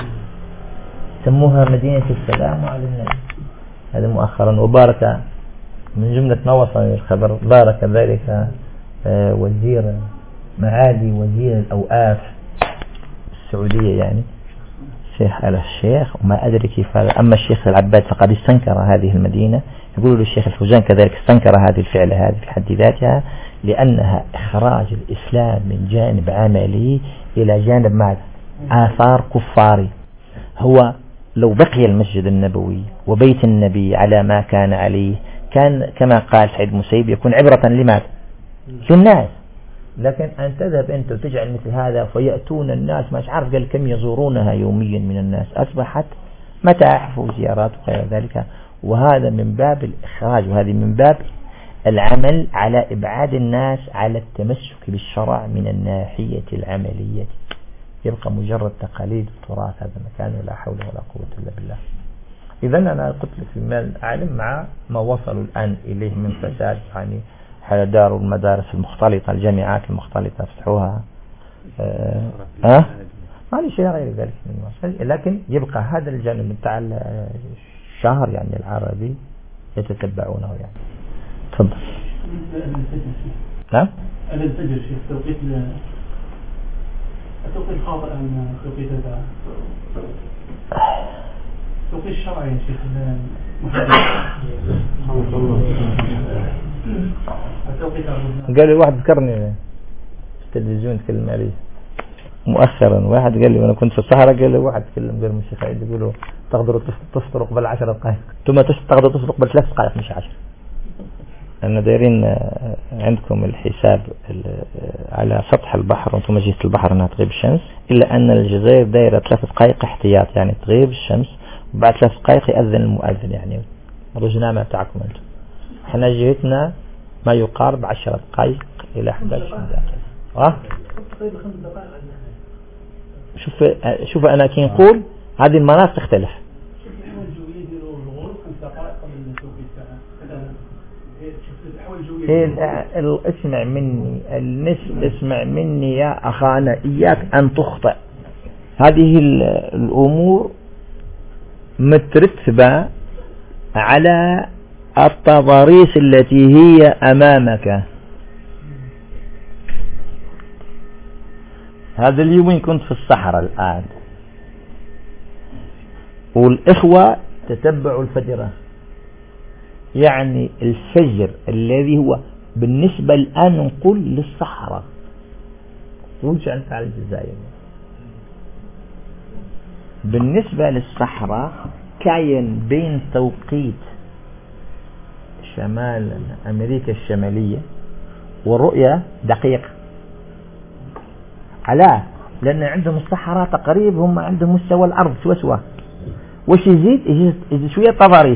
سموها مدينة السلام على النبي. هذا مؤخرا وبارك من جملة ما وصل الخبر بارك ذلك وزير معالي وزير الأوقاف السعودية يعني الشيخ آل الشيخ وما أدري كيف هذا. أما الشيخ العباد فقد استنكر هذه المدينة. يقول له الشيخ الفوزان كذلك استنكر هذه الفعلة هذه في حد ذاتها لأنها إخراج الإسلام من جانب عملي إلى جانب ماذا آثار كفاري. هو لو بقي المسجد النبوي وبيت النبي على ما كان عليه كان كما قال سعيد مسيب يكون عبرة لماذا للناس. لكن أن تذهب أنت وتجعل مثل هذا فيأتون الناس مش عارف قال كم يزورونها يوميا من الناس أصبحت متاحف وزيارات وغير ذلك. وهذا من باب الإخراج وهذه من باب العمل على إبعاد الناس على التمسك بالشرع من الناحية العملية. يبقى مجرد تقاليد وتراث هذا مكان ولا حول ولا قوة إلا بالله. إذا أنا قلت لك في المال أعلم مع ما وصلوا الآن إليه من فساد يعني حال دار المدارس المختلطة الجامعات المختلطة فتحوها أه؟ أه؟ ما لي شيء غير ذلك من المسألة، لكن يبقى هذا الجانب بتاع الشهر يعني العربي يتتبعونه يعني. تفضل. نعم. أنا الفجر شيخ توقيت التوقيت خاطئ أم توقيت هذا توقيت الشرعي يا شيخ قال لي واحد ذكرني في التلفزيون تكلم عليه مؤخرا، واحد قال لي وانا كنت في الصحراء، قال لي واحد تكلم قال الشيخ سعيد يقولوا تقدروا تفطروا قبل عشر دقائق، ثم تقدروا تفطروا قبل ثلاث دقائق مش عشر. أن دايرين عندكم الحساب على سطح البحر وانتم جهة البحر أنها تغيب الشمس، إلا أن الجزائر دايرة ثلاث دقائق احتياط، يعني تغيب الشمس وبعد ثلاث دقائق يأذن المؤذن، يعني رجنامة بتاعكم أنتم. احنا جهتنا ما يقارب عشر دقائق إلى أحد عشر دقائق. أه؟ شوف شوف أنا كي نقول هذه المناطق تختلف. اسمع مني النس اسمع مني يا أخانا، إياك أن تخطئ. هذه الأمور مترتبة على التضاريس التي هي أمامك. هذا اليومين كنت في الصحراء الآن، والإخوة تتبعوا الفجر، يعني الفجر الذي هو بالنسبة الآن نقول للصحراء، وجعل على الجزائر بالنسبة للصحراء كاين بين توقيت شمال أمريكا الشمالية والرؤية دقيقة. علاه؟ لأن عندهم الصحراء تقريبا هم عندهم مستوى الأرض سوا سوا، وش يزيد يزيد شوية تضاريس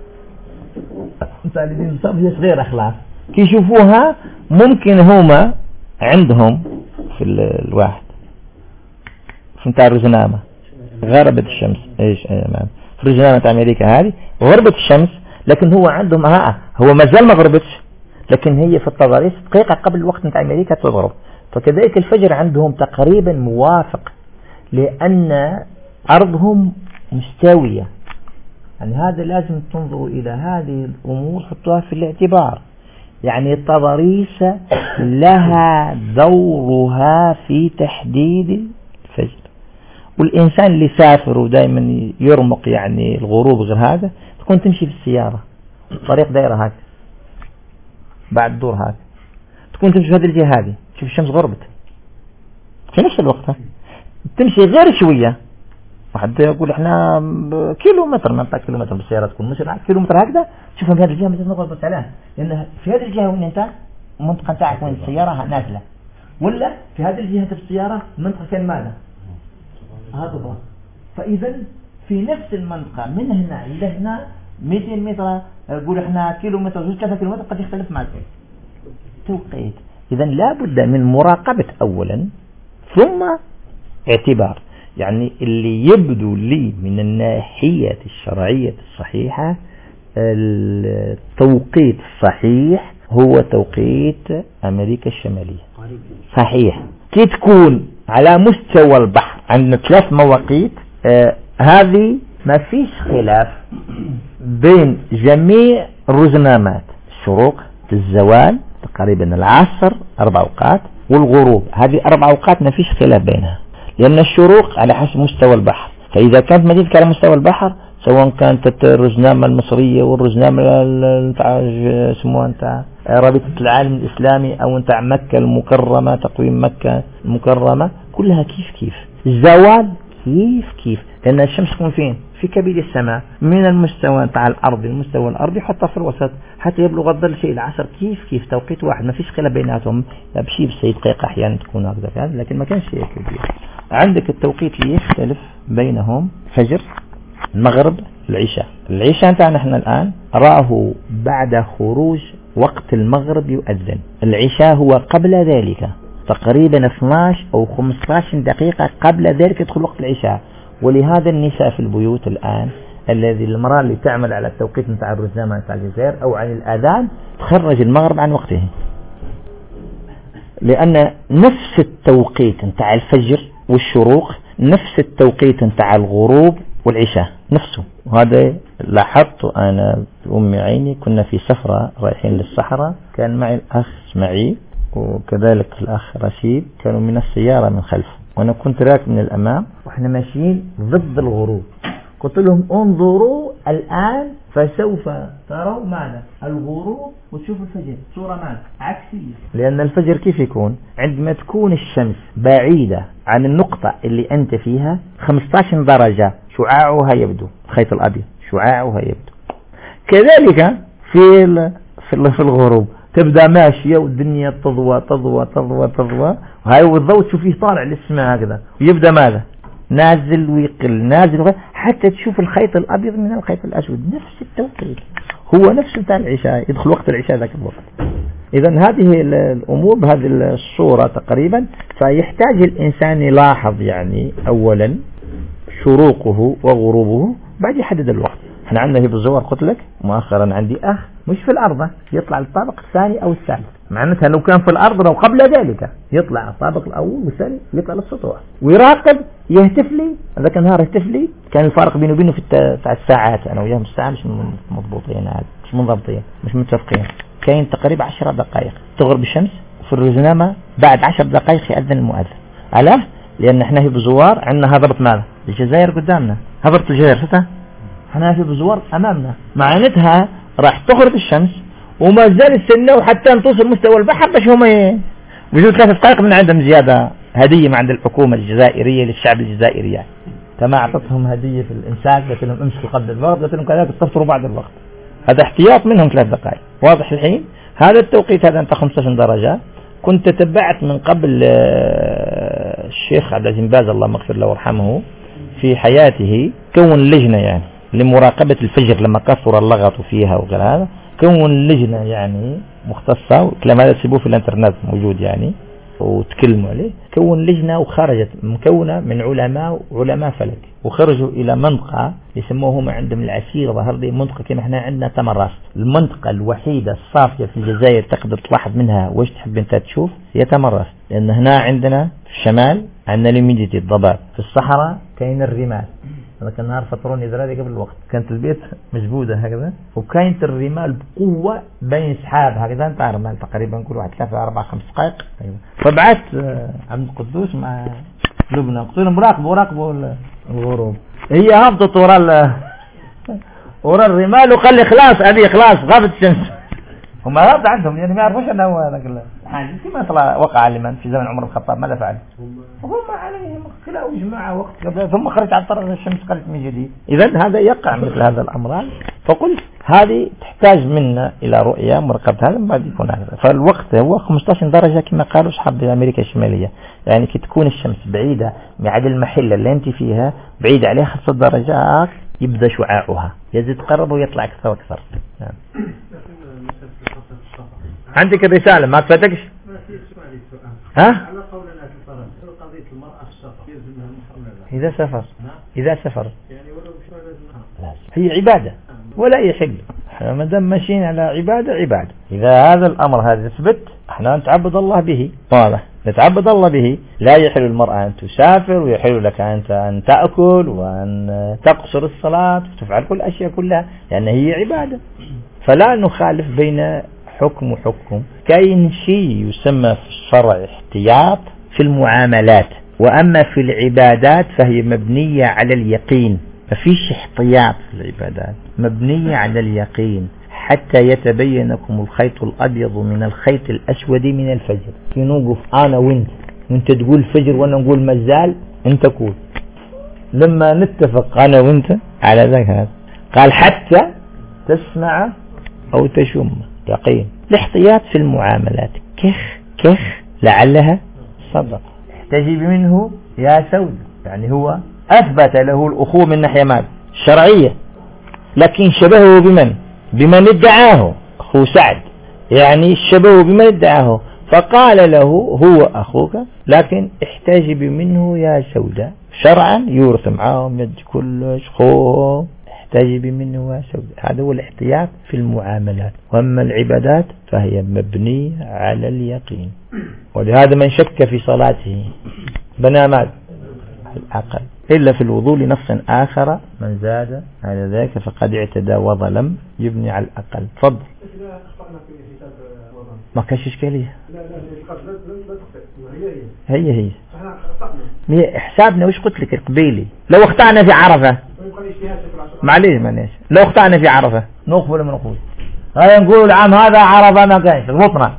مثالين هي صغيرة خلاص كي يشوفوها ممكن هما عندهم في الواحد في متاع الرزنامة غربت الشمس ايش امام في رزنامة امريكا هذه غربت الشمس، لكن هو عندهم ها هو مازال ما غربتش، لكن هي في التضاريس دقيقة قبل الوقت متاع امريكا تغرب. فكذلك الفجر عندهم تقريبا موافق، لان ارضهم مستوية. يعني هذا لازم تنظروا إلى هذه الأمور حطوها في الاعتبار. يعني التضاريس لها دورها في تحديد الفجر، والإنسان اللي سافر ودائما يرمق يعني الغروب غير هذا تكون تمشي في السيارة طريق دائرة هكذا بعد دور هكذا تكون تمشي في هذه الجهة هذه تشوف الشمس غربت في نفس الوقت، تمشي غير شوية واحد يقول احنا كيلومتر منطقة كيلومتر بالسيارة تكون مسرعة كيلومتر هكذا تشوفها في هذه الجهة مثل نقول بالسلام، لأن في هذه الجهة وين انت منطقة تاعك وين السيارة نازلة، ولا في هذه الجهة في السيارة منطقة كان ماذا هذا. فإذا في نفس المنطقة من هنا إلى هنا مئتين متر يقول احنا كيلومتر جزء كذا كيلومتر قد يختلف معك توقيت. إذا لا بد من مراقبة أولا ثم اعتبار. يعني اللي يبدو لي من الناحية الشرعية الصحيحة التوقيت الصحيح هو توقيت أمريكا الشمالية صحيح. كي تكون على مستوى البحر عندنا ثلاث مواقيت آه هذه ما فيش خلاف بين جميع الرزنامات، الشروق الزوال تقريبا العصر أربع أوقات والغروب هذه أربع أوقات ما فيش خلاف بينها، لأن الشروق على حسب مستوى البحر. فإذا كانت مدينة على مستوى البحر سواء كانت الرزنامة المصرية والرزنامة نتاع اسمها نتاع رابطة العالم الإسلامي أو نتاع مكة المكرمة تقويم مكة المكرمة كلها كيف كيف. الزوال كيف كيف، لأن الشمس تكون فين؟ في كبد السماء من المستوى نتاع الأرض المستوى الأرضي حتى في الوسط حتى يبلغ الظل شيء العصر كيف كيف توقيت واحد ما فيش خلاف بيناتهم. بشي بسي دقيقة أحيانا تكون هكذا لكن ما كانش شيء كبير. عندك التوقيت اللي يختلف بينهم فجر المغرب العشاء. العشاء نتاعنا احنا الآن راه بعد خروج وقت المغرب يؤذن، العشاء هو قبل ذلك تقريبا اثناشر أو خمسة عشر دقيقة قبل ذلك يدخل وقت العشاء. ولهذا النساء في البيوت الآن الذي المرأة اللي تعمل على التوقيت نتاع الرزنامة نتاع الجزائر أو عن الأذان تخرج المغرب عن وقته، لأن نفس التوقيت نتاع الفجر والشروق نفس التوقيت نتاع الغروب والعشاء نفسه. وهذا لاحظت أنا بأم عيني، كنا في سفرة رايحين للصحراء، كان معي الأخ اسماعيل وكذلك الأخ رشيد، كانوا من السيارة من خلف وأنا كنت راكب من الأمام، وإحنا ماشيين ضد الغروب. قلت لهم انظروا الآن فسوف تروا ماذا؟ الغروب وتشوفوا الفجر، صورة ماذا؟ عكسية. لأن الفجر كيف يكون؟ عندما تكون الشمس بعيدة عن النقطة اللي أنت فيها خمسة عشر درجة شعاعها يبدو، الخيط الأبيض شعاعها يبدو. كذلك في في الغروب تبدأ ماشية والدنيا تضوى تضوى تضوى تضوى، وهاي والضوء تشوفيه طالع للسماء هكذا، ويبدأ ماذا؟ نازل ويقل نازل ويقل حتى تشوف الخيط الأبيض من الخيط الأسود، نفس التوقيت هو نفس بتاع العشاء، يدخل وقت العشاء ذاك الوقت. إذا هذه الأمور بهذه الصورة تقريبا، فيحتاج الإنسان يلاحظ يعني أولا شروقه وغروبه بعد يحدد الوقت. احنا عندنا في بالزوار قلت لك مؤخرا عندي أخ مش في الأرض يطلع الطابق الثاني أو الثالث، معناتها لو كان في الأرض أو قبل ذلك يطلع الطابق الأول والثاني يطلع للسطوح ويراقب، يهتف لي هذاك النهار يهتف لي، كان الفارق بينه وبينه في الساعات، أنا وياه الساعة مش مضبوطين مش منضبطين مش متفقين، كاين تقريبا عشر دقائق تغرب الشمس في الرزنامة، بعد عشر دقائق يأذن المؤذن. علاه؟ لأن احنا في بزوار عندنا هضبة ماذا؟ الجزائر قدامنا، هضبة الجزائر شفتها؟ احنا في بزوار أمامنا، معناتها راح تغرب الشمس وما زال السنة وحتى توصل مستوى البحر باش هم وجود ثلاثة دقائق من عندهم زيادة، هدية من عند الحكومة الجزائرية للشعب الجزائري يعني. كما أعطتهم هدية في الإمساك، قلت لهم امسكوا قبل الوقت، قلت لهم كذلك تفطروا بعد الوقت، هذا احتياط منهم ثلاث دقائق. واضح الحين؟ هذا التوقيت هذا انت خمسة عشر درجة. كنت تتبعت من قبل الشيخ عبد العزيز بن باز الله مغفر له وارحمه في حياته، كون لجنة يعني لمراقبة الفجر لما كثر اللغط فيها وغير هذا، كون لجنة يعني مختصة، وكلام هذا تسيبوه في الانترنت موجود يعني وتكلموا عليه، كون لجنة وخرجت مكونة من علماء وعلماء فلك، وخرجوا إلى منطقة يسموهم عندهم العسير، ظهر لي منطقة كما احنا عندنا تمراس، المنطقة الوحيدة الصافية في الجزائر تقدر تلاحظ منها واش تحب انت تشوف هي تمراس، لأن هنا عندنا في الشمال عندنا ليميديتي الضباب، في الصحراء كاين الرمال، هذاك النهار فطروني ذراري قبل الوقت، كانت البيت مجبودة هكذا، وكاينت الرمال بقوة بين سحاب هكذا، انت عارف تقريبا نقول واحد ثلاثة أربعة خمس دقائق. فبعثت عبد القدوس مع لبنى قلت لهم راقبوا راقبوا الغروب، هي هبطت ورا ورا الرمال وقال لي خلاص هذه خلاص غابت الشمس، هم غابت عندهم يعني ما يعرفوش انه هو هذاك الحاجه كما طلع وقع لمن في زمن عمر الخطاب ماذا فعل؟ هم عليهم خلاوا جماعه وقت ثم خرج على طرف الشمس قالت من جديد. اذا هذا يقع مثل هذا الامران، فقلت هذه تحتاج منا الى رؤيه مراقبه هذا بعد يكون هذا. فالوقت هو خمسة عشر درجه كما قالوا اصحاب امريكا الشماليه، يعني كي تكون الشمس بعيده عن المحله اللي انت فيها بعيده عليها خمسة درجات يبدا شعاعها يزيد تقرب ويطلع اكثر واكثر. نعم. عندك الرسالة ما تفاتكش؟ ها؟ على قولنا في الطرف قضية المرأة في السفر يلزمها المحرم إذا سفر إذا سفر يعني ولو بشوية هي عبادة ولا يحل، ما دام ماشيين على عبادة عبادة. إذا هذا الأمر هذا يثبت احنا نتعبد الله به، واضح نتعبد الله به. لا يحل المرأة أن تسافر، ويحل لك أنت أن تأكل وأن تقصر الصلاة وتفعل كل الأشياء كلها لأن هي عبادة، فلا نخالف بين حكم وحكم. كاين شيء يسمى في الشرع احتياط في المعاملات، وأما في العبادات فهي مبنية على اليقين، ما فيش احتياط في العبادات، مبنية على اليقين حتى يتبين لكم الخيط الأبيض من الخيط الأسود من الفجر. في نوقف أنا وانت وانت تقول الفجر وانا نقول مازال، انت قول لما نتفق أنا وانت على ذلك هذا قال حتى تسمع أو تشم، يقين. الاحتياط في المعاملات كخ كخ لعلها صدق، احتجب منه يا سود، يعني هو أثبت له الأخوة من ناحية مال الشرعية، لكن شبهه بمن بمن ادعاه أخو سعد، يعني شبهه بمن ادعاه، فقال له هو أخوك لكن احتجب منه يا سودة، شرعا يورث معاهم يد كلش خوهم، احتجب منه يا سودة. هذا هو الاحتياط في المعاملات. وأما العبادات فهي مبنية على اليقين، ولهذا من شك في صلاته بنى مال الأقل، إلا في الوضوء لنص آخر من زاد على ذلك فقد اعتدى وظلم يبني على الأقل. تفضل. ما كاش إشكالية. هي هي هي حسابنا وش قلت لك القبيلي. لو اخطأنا في عرفة معليش معليش لو اخطأنا في عرفة نقبل ولا ما نقبل؟ هيا نقول العام هذا عرفة ما كانش غلطنا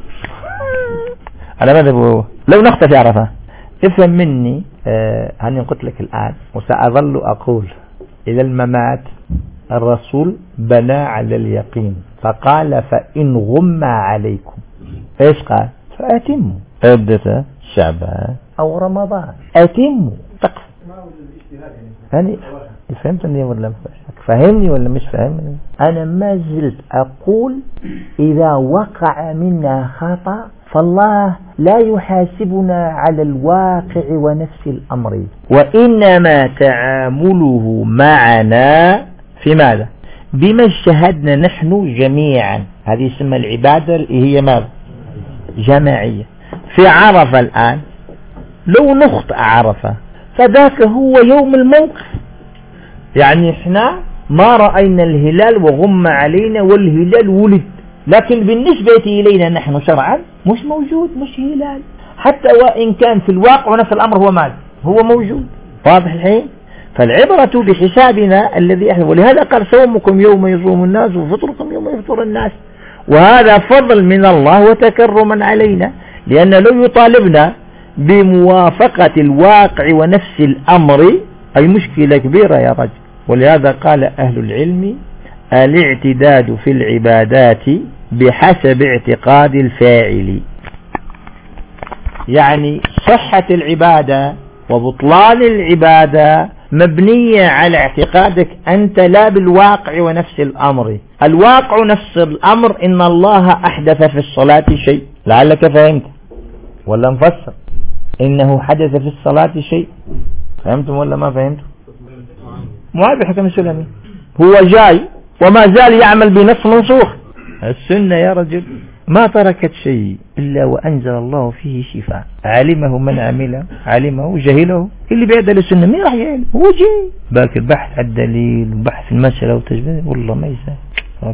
على ماذا هو. لو نخطأ في عرفة افهم مني. آه هني قلت لك الآن وسأظل أقول إلى الممات الرسول بنى على اليقين فقال فإن غم عليكم ايش قال؟ فأتموا عدة شعبان أو رمضان أتموا تقف. يعني فهمتني ولا فهمني ولا مش فهمني؟ أنا ما زلت أقول إذا وقع منا خطأ فالله لا يحاسبنا على الواقع ونفس الأمر، وإنما تعامله معنا في ماذا؟ بما اجتهدنا نحن جميعا. هذه اسمها العبادة هي ماذا؟ جماعية. في عرفة الآن لو نخطئ عرفة فذاك هو يوم الموقف، يعني احنا ما رأينا الهلال وغم علينا والهلال ولد، لكن بالنسبة إلينا نحن شرعا مش موجود، مش هلال، حتى وإن كان في الواقع نفس الأمر هو ماذا؟ هو موجود. واضح الحين؟ فالعبرة بحسابنا الذي احنا، ولهذا قال صومكم يوم يصوم الناس وفطركم يوم يفطر الناس، وهذا فضل من الله وتكرما علينا، لأن لو يطالبنا بموافقة الواقع ونفس الأمر أي مشكلة كبيرة يا رجل. ولهذا قال أهل العلم الاعتداد في العبادات بحسب اعتقاد الفاعل، يعني صحة العبادة وبطلان العبادة مبنية على اعتقادك أنت لا بالواقع ونفس الأمر. الواقع نفس الأمر إن الله أحدث في الصلاة شيء، لعلك فهمت ولا مفسر؟ إنه حدث في الصلاة شيء، فهمتم ولا ما فهمتم؟ معاذ بن حكم السلمي هو جاي وما زال يعمل بنص منسوخ. السنة يا رجل ما تركت شيء إلا وأنزل الله فيه شفاء، علمه من عمله، علمه جهله، اللي بيعدل السنة مين راح يعلم؟ هو جاي باك البحث على الدليل وبحث المسألة وتجبد، والله ما يسهل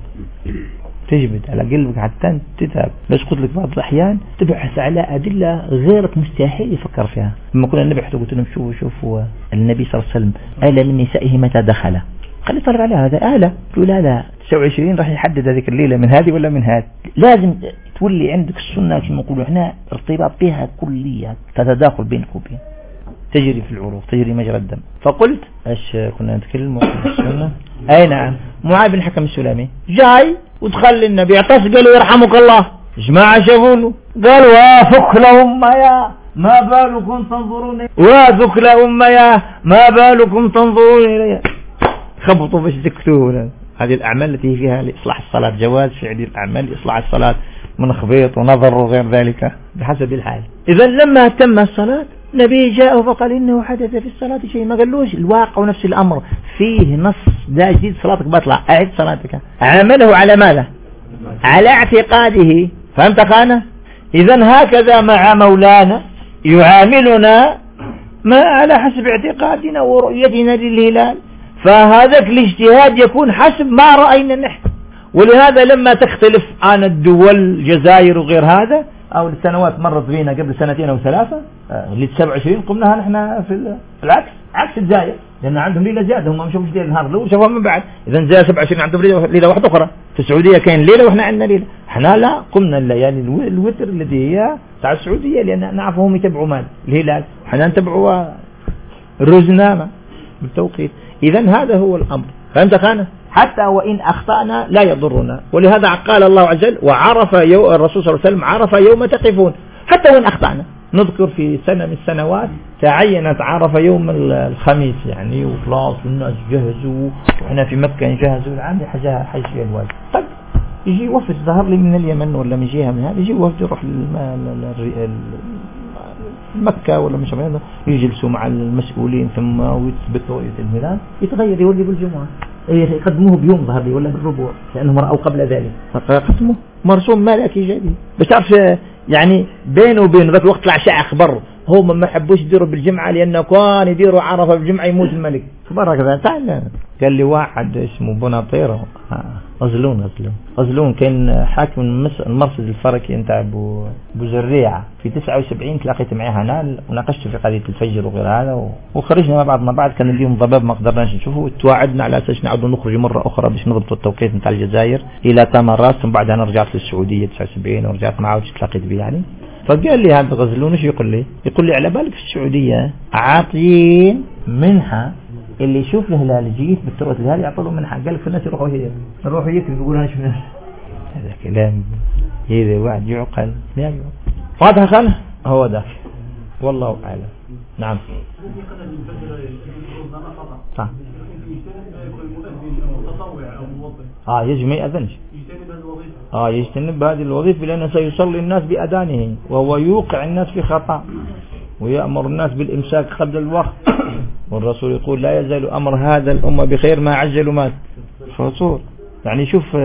تجبد على قلبك حتى تتعب. بس قلت لك بعض الأحيان تبحث على أدلة غيرك مستحيل يفكر فيها. لما كنا نبحث قلت لهم شوفوا شوفوا النبي صلى الله عليه وسلم آلة من نسائه متى دخل؟ خلي طلب عليها هذا آلة، تقول لا لا تسعة وعشرين راح يحدد هذيك الليلة من هذه ولا من هذه. لازم تولي عندك السنة كما نقولوا احنا ارتباط بها كلية، تتداخل بينك وبين، تجري في العروق، تجري مجرى الدم. فقلت ايش كنا نتكلم عن السنة؟ اي نعم. معاذ بن حكم السلمي جاي ودخل النبي اعتص قالوا يرحمك الله، جماعة شافوا له قالوا وافك لهم يا ما بالكم تنظرون، وافك لهم يا ما بالكم تنظرون إلي، خبطوا باش سكتوا. هذه الأعمال التي فيها لإصلاح الصلاة، جواز فعل الأعمال لإصلاح الصلاة من خبيط ونظر وغير ذلك بحسب الحال. إذا لما تم الصلاة النبي جاءه فقال إنه حدث في الصلاة شيء، ما قالوش الواقع ونفس الأمر فيه نص دا جديد صلاتك بطلع أعد صلاتك. عامله على ماذا؟ على اعتقاده. فهمت خانة؟ إذا هكذا مع مولانا يعاملنا ما على حسب اعتقادنا ورؤيتنا للهلال، فهذاك الاجتهاد يكون حسب ما رأينا نحن. ولهذا لما تختلف عن الدول الجزائر وغير هذا أو السنوات مرت بينا قبل سنتين أو ثلاثة اللي سبعة وعشرين قمناها نحن في العكس عكس الجزائر، لأن عندهم ليلة زيادة، هم ما شافوش ليلة النهار الأول شافوها من بعد. إذا جاء سبعة وعشرين عندهم ليلة واحدة أخرى. في السعودية كاين ليلة وإحنا عندنا ليلة، إحنا لا قمنا الليالي الوتر الذي هي تاع السعودية، لأن نعرفهم يتبعوا مال الهلال، إحنا نتبعوا الروزنامة بالتوقيت. إذا هذا هو الأمر. فهمت خانة؟ حتى وإن أخطأنا لا يضرنا. ولهذا قال الله عز وجل وعرف يوم الرسول صلى الله عليه وسلم عرف يوم تقفون، حتى وإن أخطأنا. نذكر في سنة من السنوات تعينت عرف يوم الخميس يعني، وخلاص الناس جهزوا وإحنا في مكة نجهزوا العام حاجة حج الواجب. طيب يجي وفد ظهر لي من اليمن ولا من جهة من هذا، يجي وفد يروح مكة ولا مش عارف، يجلسوا مع المسؤولين ثم ويثبتوا رؤية الهلال، يتغير يولي بالجمعة، يقدموه بيوم ظهر لي ولا بالربوع لأنهم رأوا قبل ذلك، فقدموه مرسوم ملكي جديد. بس تعرف يعني بينه وبين ذاك الوقت العشاء أخبر هم ما حبوش يديروا بالجمعة لأنه كان يديروا عرفة بالجمعة يموت الملك. تبارك الله تعالى. قال لي واحد اسمه بناطير غزلون غزلون غزلون كان حاكم المرصد الفركي انت ابو ابو زريعه في تسعة وسبعين، تلاقيت معاه هنا وناقشت في قضيه الفجر وغير هذا، وخرجنا مع بعض مع بعض. كان اليوم ضباب ما قدرناش نشوفه، توعدنا على اساس نعود نخرج مره اخرى باش نضبط التوقيت نتاع الجزائر الى تمرات، ثم بعد انا رجعت للسعوديه تسعة وسبعين ورجعت معه وتلاقيت به يعني. فقال لي هذا غزلون ايش يقول لي؟ يقول لي على بالك في السعوديه عاطين منحه اللي يشوف الهلال جيت بالتروت الهلال يعطوا له منحه. قال لك الناس يروحوا هي يروحوا يكذب يقولوا انا شفنا هذا كلام هذا واحد يعقل لا يعقل. واضح خاله هو ذاك والله اعلم. نعم صح. اه يجب ما يأذنش اه يجتنب هذه الوظيفة لأنه سيصلي الناس بأذانه وهو يوقع الناس في خطأ ويأمر الناس بالإمساك قبل الوقت. والرسول يقول لا يزال أمر هذا الأمة بخير ما عجلوا مات فطور. يعني شوف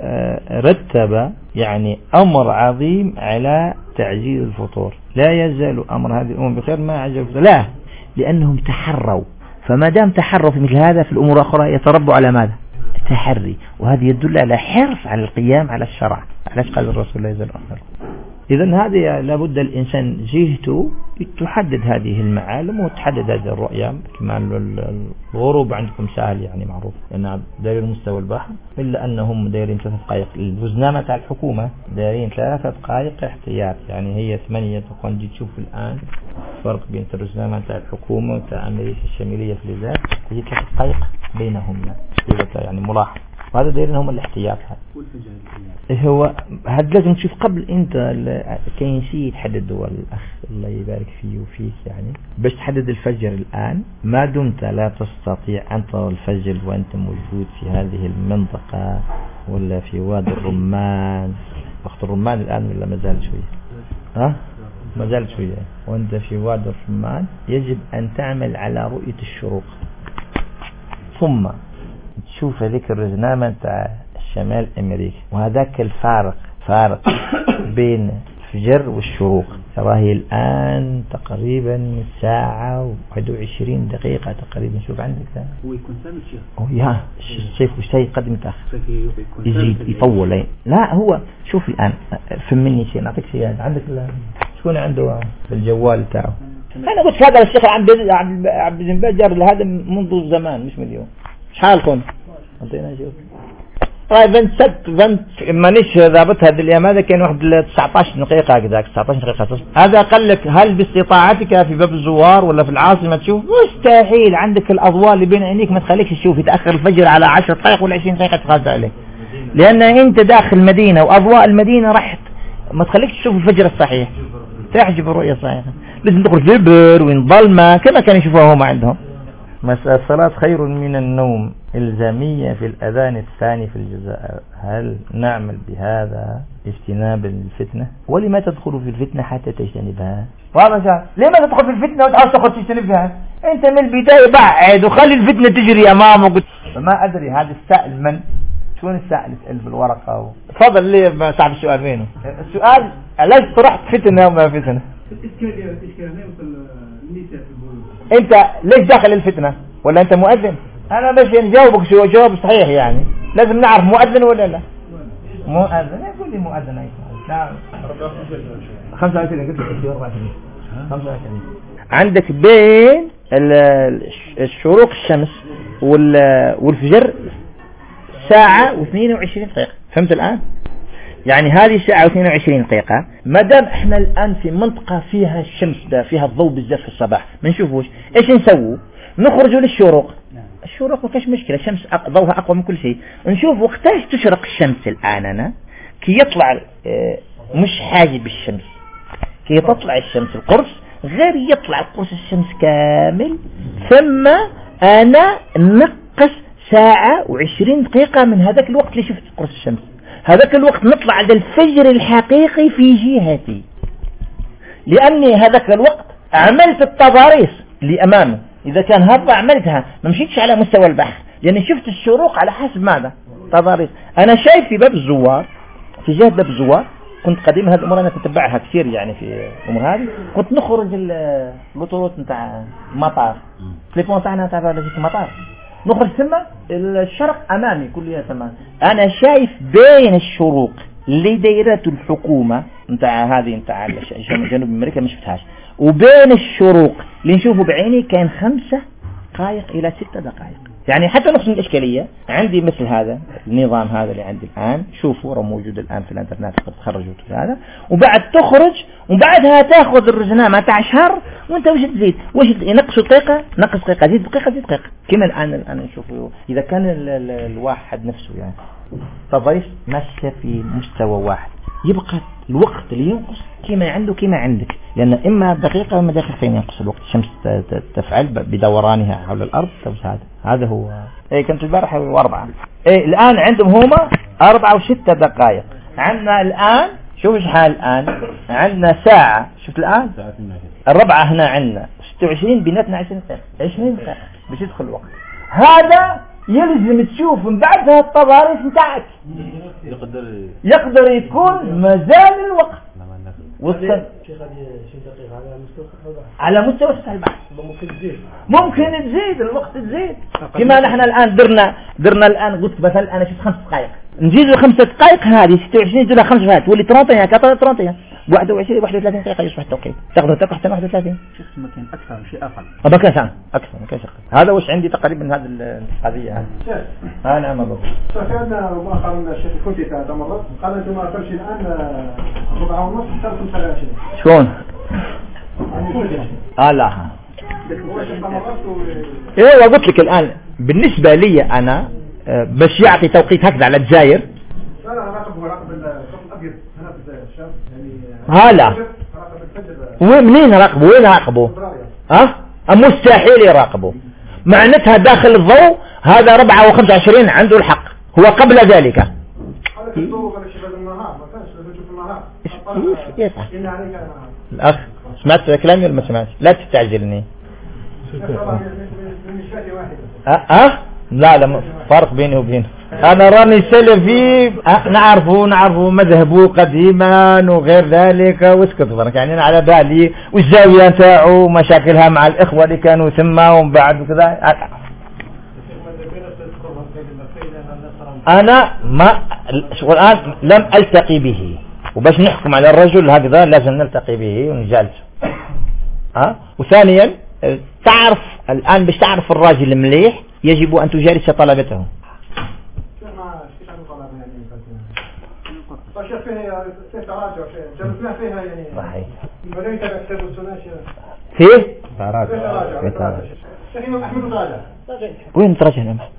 رتب يعني أمر عظيم على تعجيل الفطور. لا يزال أمر هذه الأمة بخير ما عجلوا، لا لأنهم تحروا، فما دام تحروا في مثل هذا في الأمور الأخرى يتربوا على ماذا؟ تحري، وهذا يدل على حرص على القيام على الشرع. علاش قال الرسول لا يزال أمر. إذن هذه لابد الإنسان جهته تحدد هذه المعالم وتحدد هذه الرؤية. كما الغروب عندكم سهل يعني معروف لأن دايرين مستوى البحر، إلا أنهم دايرين ثلاثة دقائق. الوزنامة تاع الحكومة دايرين ثلاثة دقائق احتياط، يعني هي ثمانية. تكون جي تشوف الآن فرق بين الوزنامة تاع الحكومة وتاع أمريكا الشمالية في الجزائر هي ثلاثة دقائق بينهم يعني ملاحظ. وهذا دايرين هم الاحتياط. هو هذا لازم تشوف قبل انت كاين شيء تحدد الأخ الله يبارك فيه وفيك يعني باش تحدد الفجر الآن. ما دمت لا تستطيع أن ترى الفجر وأنت موجود في هذه المنطقة ولا في وادي الرمان. وقت الرمان الآن ولا مازال شوية ها مازال شوية وأنت في وادي الرمان يجب أن تعمل على رؤية الشروق، ثم تشوف هذيك الرزنامة تاع الشمال أمريكا وهذاك الفارق فارق بين الفجر والشروق. تراهي الآن تقريبا ساعة وواحد وعشرين دقيقة تقريبا. شوف عندك ده هو يكون ثامن شيخ أو يا الشيخ وش يقدم تأخر يزيد يطول. لا هو شوف الآن فهمني شيء نعطيك شيء عندك شكون عنده في الجوال تاعه. أنا قلت هذا الشيخ عبد عبد الجنباز جار هذا منذ زمان مش من اليوم. شحالكم أعطينا شوف راي بنت ست بنت مانيش ضابط هذا الأيام. هذا كان واحد تسعطاش دقيقة كذاك تسعطاش دقيقة. هذا قال لك هل باستطاعتك في باب الزوار ولا في العاصمة تشوف؟ مستحيل. عندك الأضواء اللي بين عينيك ما تخليكش تشوف. يتأخر الفجر على عشر دقائق ولا عشرين دقيقة تغاز عليك لأن أنت داخل المدينة وأضواء المدينة راح ما تخليكش تشوف الفجر الصحيح، تحجب الرؤية الصحيحة. لازم تخرج في البر وين ظلمة كما كانوا يشوفوها هم عندهم. مسألة الصلاة خير من النوم إلزامية في الأذان الثاني في الجزائر. هل نعمل بهذا اجتنابا للفتنة؟ ولما تدخل في الفتنة حتى تجتنبها؟ واضح. لما تدخل في الفتنة وتعاوز تخرج تجتنبها؟ أنت من البداية بعد وخلي الفتنة تجري أمامك. فما أدري هذا السائل من؟ شكون السائل يسأل بالورقة؟ تفضل لي صاحب السؤال فينه؟ السؤال علاش طرحت فتنة وما فتنة؟ انت ليش داخل الفتنة ولا انت مؤذن؟ انا باش نجاوبك شو جواب صحيح يعني لازم نعرف مؤذن ولا لا. مؤذن يقول لي مؤذن اي نعم. خمسة وعشرين قلت لك أربعة وعشرين خمسة وعشرين. عندك بين الشروق الشمس والفجر ساعة واثنين وعشرين دقيقة. فهمت الآن؟ يعني هذه ساعة واثنين وعشرين دقيقة. ما دام احنا الآن في منطقة فيها الشمس ده فيها الضوء بزاف في الصباح ما نشوفوش ايش نسوي؟ نخرجوا للشروق. الشروق ما كاش مشكلة الشمس ضوءها أقوى من كل شيء. نشوف وقتاش تشرق الشمس الآن. أنا كي يطلع اه مش حاجب الشمس كي تطلع الشمس القرص غير يطلع القرص الشمس كامل ثم أنا نقص ساعة وعشرين دقيقة من هذاك الوقت اللي شفت قرص الشمس. هذاك الوقت نطلع على الفجر الحقيقي في جهتي لأني هذاك الوقت عملت التضاريس اللي أمامي. إذا كان هذا عملتها ما مشيتش على مستوى البحر لأني شفت الشروق على حسب ماذا؟ تضاريس. أنا شايف في باب الزوار في جهة باب الزوار كنت قديما هذه الأمور أنا تتبعها كثير يعني في الأمور هذه. كنت نخرج البطولات نتاع المطار تليفون تاعنا تاع في المطار نخرج ثم الشرق أمامي كلية تمام. أنا شايف بين الشروق اللي دايرته الحكومة نتاع هذه نتاع جنوب أمريكا ما شفتهاش وبين الشروق اللي نشوفه بعيني كان خمسة دقائق إلى ستة دقائق. يعني حتى نقص من الإشكالية عندي مثل هذا النظام هذا اللي عندي الآن شوفوا راه موجود الآن في الانترنت قد تخرجوا هذا وبعد تخرج وبعدها تاخذ الرزنامة تاع شهر وانت وش تزيد وش ينقص دقيقة نقص دقيقة زيد دقيقة زيد دقيقة كما الآن الآن نشوفوا إذا كان ال ال الواحد نفسه يعني تضيف ماشية في مستوى واحد يبقى الوقت اللي ينقص كما عنده كما عندك لأن إما دقيقة وإما دقيقتين ينقص الوقت الشمس تفعل بدورانها حول الأرض هذا هذا هو. إيه كنت البارحة وأربعة إيه الآن عندهم هما أربعة وستة دقائق. عندنا الآن شوف إيش حال الآن عندنا ساعة شوف الآن الربعة هنا عندنا ستة وعشرين بيناتنا عشرين دقيقة عشرين دقيقة باش يدخل الوقت. هذا يلزم تشوف من بعدها التضاريس نتاعك يقدر يقدر يكون مازال الوقت وصل على مستوى البحث ممكن تزيد ممكن تزيد الوقت تزيد كما نحن الآن درنا درنا الآن قلت مثلا أنا شفت خمس دقائق نزيد خمسة دقائق هذه ستة وعشرين تزيد خمس دقائق تولي ثلاثين يعني كثر ثلاثين واحد وعشرين واحد وثلاثين دقيقة يصبح التوقيت تقدر تقع حتى واحد وثلاثين شوف مكان أكثر شيء أقل أبا كان أكثر ما كانش هذا وش عندي تقريبا من هذه القضية هذه ها نعم أبو فكان مؤخرا الشيخ كنت تمرض قال أنتم ما تمشي الآن ربع ونص ثلاث وعشرين شلون؟ آه لا إيه وقلت لك الآن بالنسبة لي أنا باش يعطي توقيت هكذا على الجزائر لا لا راقب هو راقب الأبيض هنا في الشام يعني هلا ومنين راقبوا وين راقبوا ها أه؟ مستحيل يراقبوا معناتها داخل الضوء هذا ربعة وخمسة وعشرين عنده الحق هو قبل ذلك هذا في الضوء هذا شباب النهار ما كانش لازم تشوف النهار الأخ سمعت كلامي ولا ما سمعت لا تستعجلني أه أه لا لا فرق بيني وبينه أنا راني سلفي أه نعرفه نعرفه مذهبه قديما وغير ذلك واسكت برك يعني أنا على بالي والزاوية نتاعو مشاكلها مع الإخوة اللي كانوا ثم ومن بعد وكذا أنا ما الآن لم ألتقي به وباش نحكم على الرجل هكذا لازم نلتقي به ونجالسه ها وثانيا تعرف الآن باش تعرف الراجل المليح يجب أن تجالس طلبته فيه وين تراجع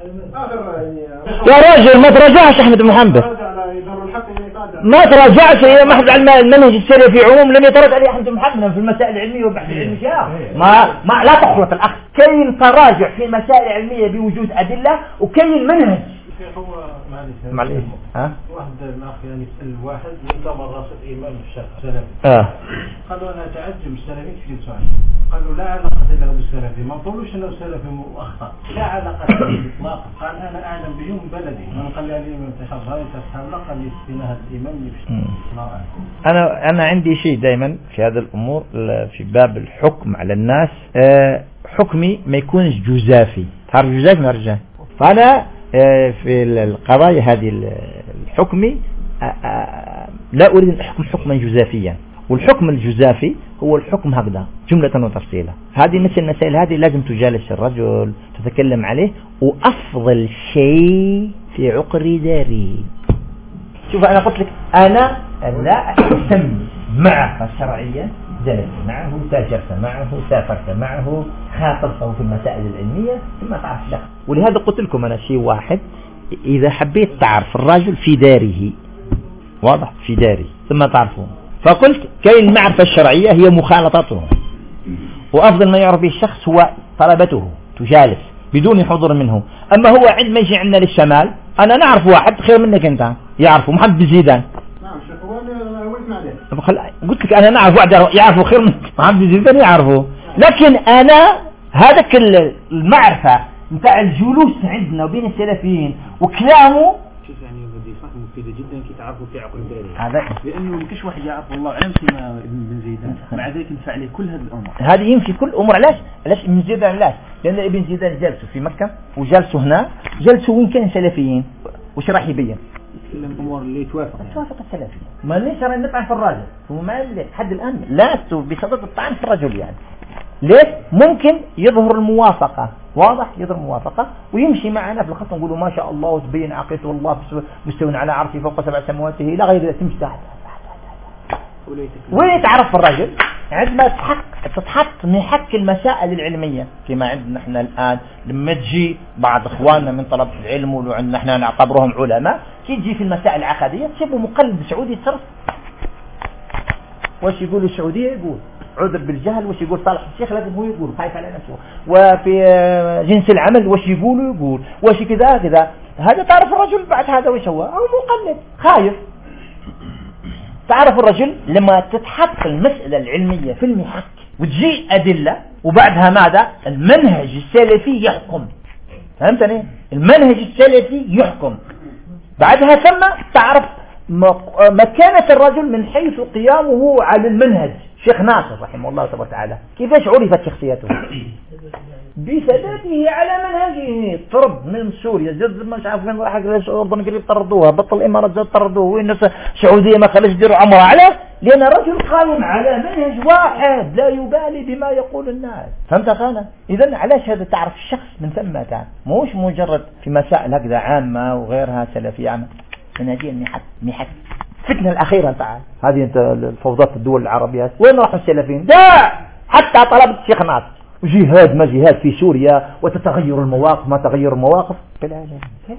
يا راجل ما تراجعش أحمد محمد ما تراجعش يا محمد على المنهج السلفي في عموم لم يتراجع لي أحمد محمد في المسائل العلمية والبحث العلمي ما ما لا تخلط الأخ كاين تراجع في المسائل العلمية بوجود أدلة وكاين منهج معليش ها واحد الاخ يعني يسال واحد يعتبر راسل امام السلفي اه قالوا انا تعجب السلفي في سؤال قالوا لا علاقه له بالسلفي ما نقولوش انه سلفي واخطا لا علاقه له اطلاقا قال انا اعلم بهم بلدي من قال لي الامام انتخب راي تسهل قال لي استناد الامام انا انا عندي شيء دائما في هذه الامور في باب الحكم على الناس آه حكمي ما يكونش جزافي تعرف جزافي ما رجع فانا في القضايا هذه الحكمي لا أريد أن أحكم حكما جزافيا والحكم الجزافي هو الحكم هكذا جملة وتفصيلا هذه مثل المسائل هذه لازم تجالس الرجل تتكلم عليه وأفضل شيء في عقر داري شوف أنا قلت لك أنا لا أسمي معك شرعيا جلست معه تاجرت معه سافرت معه خاطبته في المسائل العلمية ثم تعرف شخص ولهذا قلت لكم أنا شيء واحد إذا حبيت تعرف الرجل في داره واضح في داره ثم تعرفون فقلت كاين المعرفة الشرعية هي مخالطته وأفضل ما يعرف به الشخص هو طلبته تجالس بدون حضور منه أما هو عندما يجي عندنا للشمال أنا نعرف واحد خير منك أنت يعرفه محمد بزيدان قلت لك أنا نعرف واحد يعرفه خير منك محمد بزيدان يعرفه لكن أنا هذاك المعرفة نتاع الجلوس عندنا وبين السلفيين وكلامه شوف يعني وظيفة مفيدة جدا كي تعرفوا في عقل الداري هذا لأنه ما كاش واحد يعرف والله أعلم كما ابن بن زيدان مع ذلك نفع عليه كل هذه الأمور. هذه يمشي كل أمور. علاش علاش ابن زيدان علاش؟ لأن ابن زيدان جالسوا في مكة وجالسوا هنا جالسوا وين كان سلفيين وش راح يبين؟ يتكلم الأمور اللي توافق يعني. توافق السلفيين. ما ليش راح نطعن في الراجل هو ما لحد الآن لا بصدد الطعن في الرجل يعني. ليش؟ ممكن يظهر الموافقة واضح يظهر موافقة ويمشي معنا في الخط نقولوا ما شاء الله وتبين عقيدة الله مستوى على عرشه فوق سبع سماواته إلى غير ذلك تمشي تحت. وين يتعرف الرجل؟ عندما تحق تتحط محك المسائل العلمية كما عندنا احنا الآن لما تجي بعض اخواننا من طلبة العلم ولو عندنا احنا نعتبرهم علماء كي تجي في المسائل العقدية تشوفوا مقلد سعودي يتصرف واش يقول السعودية يقول عذر بالجهل وش يقول صالح الشيخ لازم هو يقول خايف على نفسه وفي جنس العمل وش يقول يقول وش كذا كذا. هذا تعرف الرجل بعد هذا وش هو أو مقلد خايف. تعرف الرجل لما تتحط المسألة العلمية في المحك وتجي أدلة وبعدها ماذا المنهج السلفي يحكم. فهمتني؟ المنهج السلفي يحكم بعدها ثم تعرف مكانة الرجل من حيث قيامه على المنهج. شيخ ناصر رحمه الله تبارك وتعالى كيفاش عرفت شخصيته؟ بثباته على منهجه. طرد من سوريا جد مش عارف وين راح الاردن قريب طردوها بطل الامارات جد طردوه وين الناس السعوديه ما خلش يديروا عمره عليه لان الرجل قائم على منهج واحد لا يبالي بما يقول الناس. فهمت اخانا؟ اذا علاش هذا تعرف الشخص من ثم تعرف مش مجرد في مسائل هكذا عامه وغيرها سلفيه عامه. منهجيه محك محك فتنة الأخيرة تعال هذه أنت الفوضات الدول العربية وين راحوا السلفيين؟ ده حتى طلبت الشيخ ناصر جهاد ما جهاد في سوريا وتتغير المواقف ما تغير المواقف بالعالم.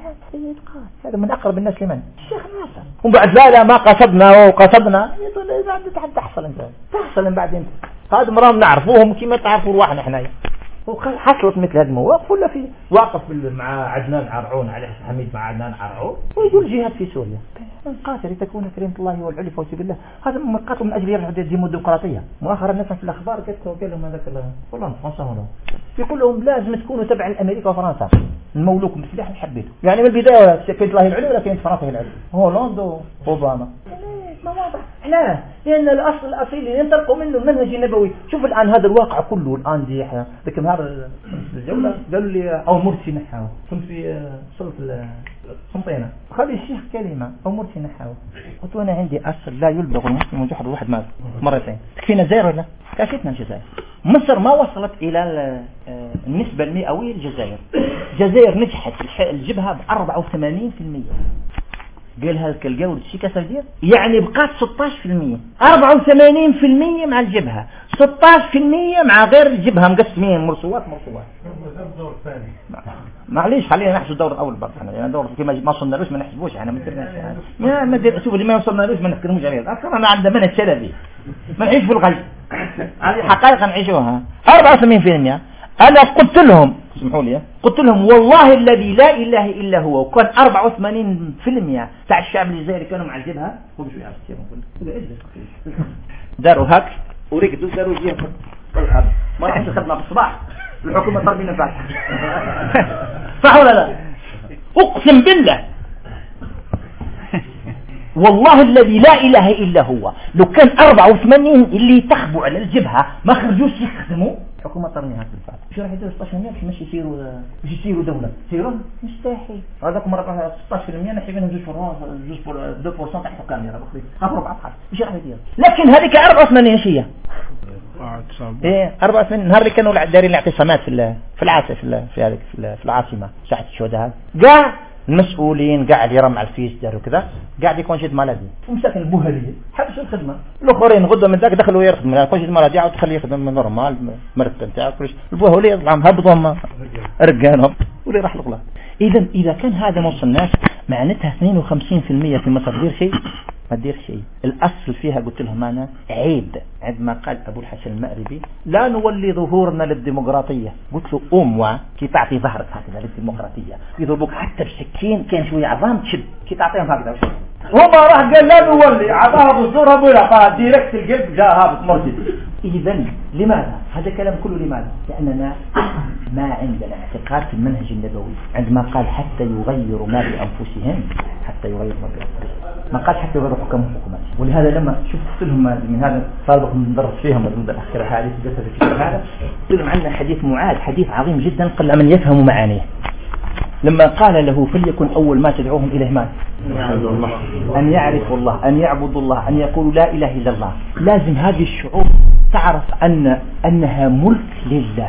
هذا من أقرب الناس لمن؟ الشيخ ناصر. ومن بعد لا لا ما قصدنا وقصدنا يقول بعد تحصل أنت تحصل بعد أنت هذا مرام نعرفوهم كما تعرفوا رواحنا إحنا حصلت مثل هذه المواقف ولا في واقف مع عدنان عرعون علي حميد مع عدنان عرعون ويقول جهاد في سوريا قاتل تكون كلمة الله والعلي فوز بالله. هذا من قاتل من أجل يرجع يديموا الديمقراطية. مؤخرا نسمع في الأخبار قال لهم هذاك والله فرنسا هنا يقول لهم لازم تكونوا تبع لأمريكا وفرنسا نمولوكم بالسلاح اللي حبيته. يعني من البداية كانت الله العلي ولا كانت فرنسا العلي هولندا وأوباما ما واضح. لا لأن الأصل الأصيل اللي ينطلقوا منه المنهج النبوي. شوف الآن هذا الواقع كله الآن دي احنا ذاك النهار الجولة قالوا لي أو مرسي نحاو كنت في صلت القسنطينة خلي الشيخ كلمة أو مرسي نحاو قلت أنا عندي أصل لا يلبغ المسلم وجحر واحد مات مرتين تكفينا الجزائر ولا كافتنا الجزائر. مصر ما وصلت إلى النسبة المئوية للجزائر. الجزائر نجحت الجبهة بأربعة وثمانين في المية قال هذا الجو شي كسر دير يعني بقات ستة عشر في المية أربعة وثمانين في المية مع الجبهة ستة عشر في المية مع غير الجبهة مقسمين مرسوات مرسوات. الدور الثاني معليش خلينا نحسب الدور الأول برضه يعني الدور كما ما وصلنالوش ما نحسبوش احنا ما درناش يعني ما ندير شوف اللي ما وصلنالوش ما نتكلموش عليه. اصلا انا عندنا منهج سلفي ما نعيش في الغي هذه حقائق نعيشوها. أربعة وثمانين في المية انا قلت لهم اسمحوا لي قلت لهم والله الذي لا اله الا هو وكان أربعة وثمانين في المية تاع الشعب الجزائري كانوا مع الجبهه ومشوا يعرفوا داروا هاك وركدوا داروا جهه ما راحش الخدمه في الصباح الحكومه طالبين الفاتحه صح ولا لا؟ اقسم بالله والله الذي لا اله الا هو لو كان أربعة وثمانين اللي تخبوا على الجبهه ما خرجوش يخدموا الحكومه طالبين هاك الفاتحه. شو راح يديروا ستة عشر بالمية باش يصيروا باش يصيروا دوله يصيرون مستحيل. هذاك مره ستة عشر بالمية نحي منهم جوج اثنين بالمية تاع الحكام يا رب اخوي خبروا بعض حاجه ايش راح يدير. لكن هذيك أربعة وثمانين شيه ايه أربعة وثمانين نهار اللي كانوا دايرين الاعتصامات في في العاصمه في في هذيك في العاصمه ساعه الشهداء كاع المسؤولين قاعد يرمع الفيش داروا كذا قاعد يكون شد مالادي ومساكن البوهليه حبسوا الخدمه. الاخرين غدوا من ذاك دخلوا يخدموا يعني كل مالادي عاود تخليه يخدم نورمال مرتب تاعو كلش البوهليه طلعوا هبطوا رجانهم واللي راح الغلط. اذا اذا كان هذا ما وصلناش معناتها اثنين وخمسين في المية في مصر دير شيء ما تدير شيء. الأصل فيها قلت لهم أنا عيب عندما قال أبو الحسن المأربي لا نولي ظهورنا للديمقراطية. قلت له أموا كي تعطي ظهرك هكذا للديمقراطية يضربوك حتى بسكين كان شوية عظام تشد كي تعطيهم هكذا هما راح قال لا نولي عطاها بالزور أبو العطاها ديركت القلب جاء هابط مرشد إذن لماذا هذا كلام كله لماذا؟ لأننا ما عندنا اعتقاد في المنهج النبوي عندما قال حتى يغيروا ما بأنفسهم حتى يغيروا ما بأنفسهم ما قال حتى يغيروا حكمهم حكوماتهم. ولهذا لما شفت لهم من هذا سابق ندرس فيهم المدة الأخيرة هذه في هذا قلت لهم عندنا حديث معاذ حديث عظيم جدا قل من يفهم معانيه لما قال له فليكن أول ما تدعوهم إليه ما أن يعرفوا الله أن يعبدوا الله أن يقولوا لا إله إلا الله. لازم هذه الشعوب تعرف أن أنها ملك لله.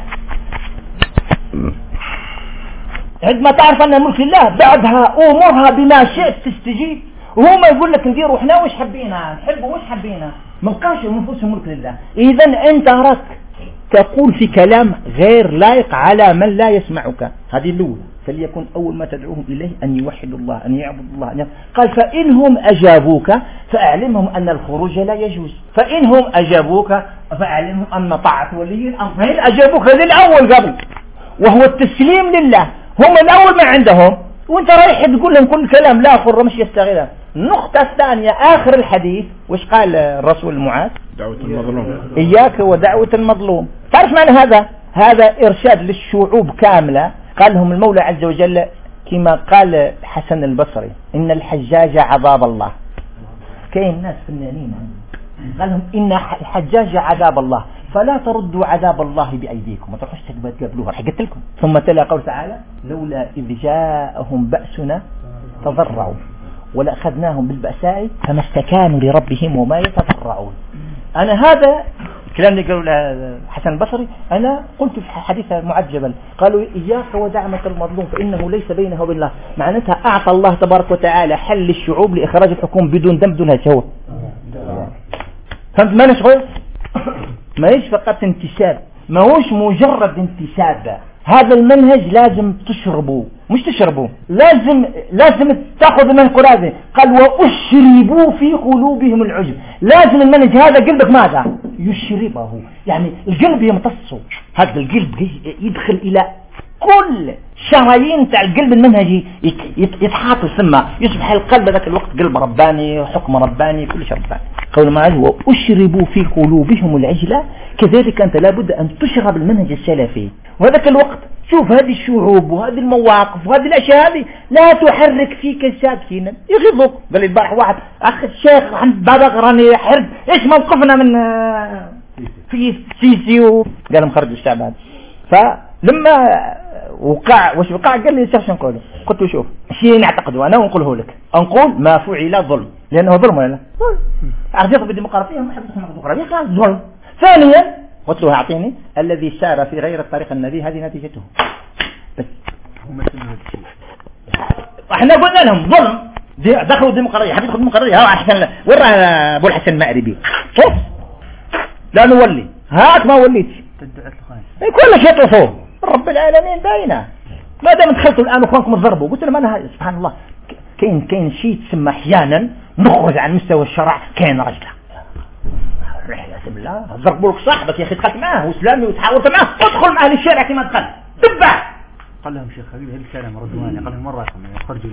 عندما تعرف أنها ملك لله بعدها أمرها بما شئت تستجيب. وهو ما يقول لك نديروا إحنا وش حبينا نحبه وش حبينا ما بقاش نفوسهم ملك لله. إذن أنت راك تقول في كلام غير لائق على من لا يسمعك. هذه الأولى. فليكن أول ما تدعوهم إليه أن يوحدوا الله أن يعبدوا الله أن قال فإنهم أجابوك فأعلمهم أن الخروج لا يجوز. فإنهم أجابوك فأعلمهم أن طاعة ولي الأمر. فإن أجابوك هذا الأول قبل وهو التسليم لله هم الأول ما عندهم وانت رايح تقول لهم كل كلام لا خر مش يستغلها. النقطة الثانية آخر الحديث وش قال الرسول المعاذ دعوة المظلوم إياك ودعوة المظلوم. تعرف معنى هذا؟ هذا إرشاد للشعوب كاملة. قال لهم المولى عز وجل كما قال حسن البصري إن الحجاج عذاب الله. كاين ناس فنانين قال لهم إن الحجاج عذاب الله فلا تردوا عذاب الله بأيديكم ما تروحوش تقابلوها راح قلت لكم. ثم تلا قول تعالى لولا إذ جاءهم بأسنا تضرعوا ولأخذناهم بالبأساء فما استكانوا لربهم وما يتضرعون. أنا هذا الكلام اللي قالوا حسن البصري أنا قلت في حديثة معجبا قالوا إياك ودعمة المظلوم فإنه ليس بينه وبين الله. معناتها أعطى الله تبارك وتعالى حل للشعوب لإخراج الحكومة بدون دم بدون هشوة. فهمت ما نشغل ما هيش فقط انتساب ما هوش مجرد انتساب. هذا المنهج لازم تشربه مش تشربه لازم لازم تأخذ من القرآن. قال وأشربوا في قلوبهم العجب. لازم المنهج هذا قلبك ماذا يشربه يعني القلب يمتصه. هذا القلب يدخل إلى كل شرايين تاع القلب المنهجي يتحاط ثم يصبح القلب ذاك الوقت قلب رباني حكم رباني كل شيء رباني. قول ما هو أشربوا في قلوبهم العجلة. كذلك أنت لابد أن تشرب المنهج السلفي. وهذاك الوقت شوف هذه الشعوب وهذه المواقف وهذه الأشياء هذه لا تحرك فيك ساكنا يغضك. قال لي البارح واحد أخ الشيخ عند بابك راني حرب إيش موقفنا من في سيسي وقال مخرج الشعب هذا. فلما وقع وش وقع قال لي الشيخ شو نقوله. قلت له شوف شيء نعتقده أنا ونقوله لك نقول ما فعل ظلم لأنه ظلم ولا لا عرفت بالديمقراطية ما حدث الديمقراطية كان ظلم. ثانيا قلت له أعطيني الذي سار في غير الطريق النبي هذه نتيجته. بس احنا قلنا لهم ظلم دخلوا الديمقراطية حبيت يدخلوا الديمقراطية ها أحسن ورا أبو الحسن المأربي كيف لا نولي هاك ما وليت كل شيء طفوه رب العالمين باينة. ما دام دخلتوا الآن أخوانكم تضربوا قلت لهم أنا سبحان الله كاين كاين شيء تسمى أحيانا نخرج عن مستوى الشرع كاين رجلة رحلة بالله ضربوا لك صاحبك يا أخي دخلت معاه وإسلامي وتحاورت معاه ادخل معاه للشارع كما دخل تبع. قال لهم شيخ هذه الكلام ردواني قال لهم مرة يخرجوا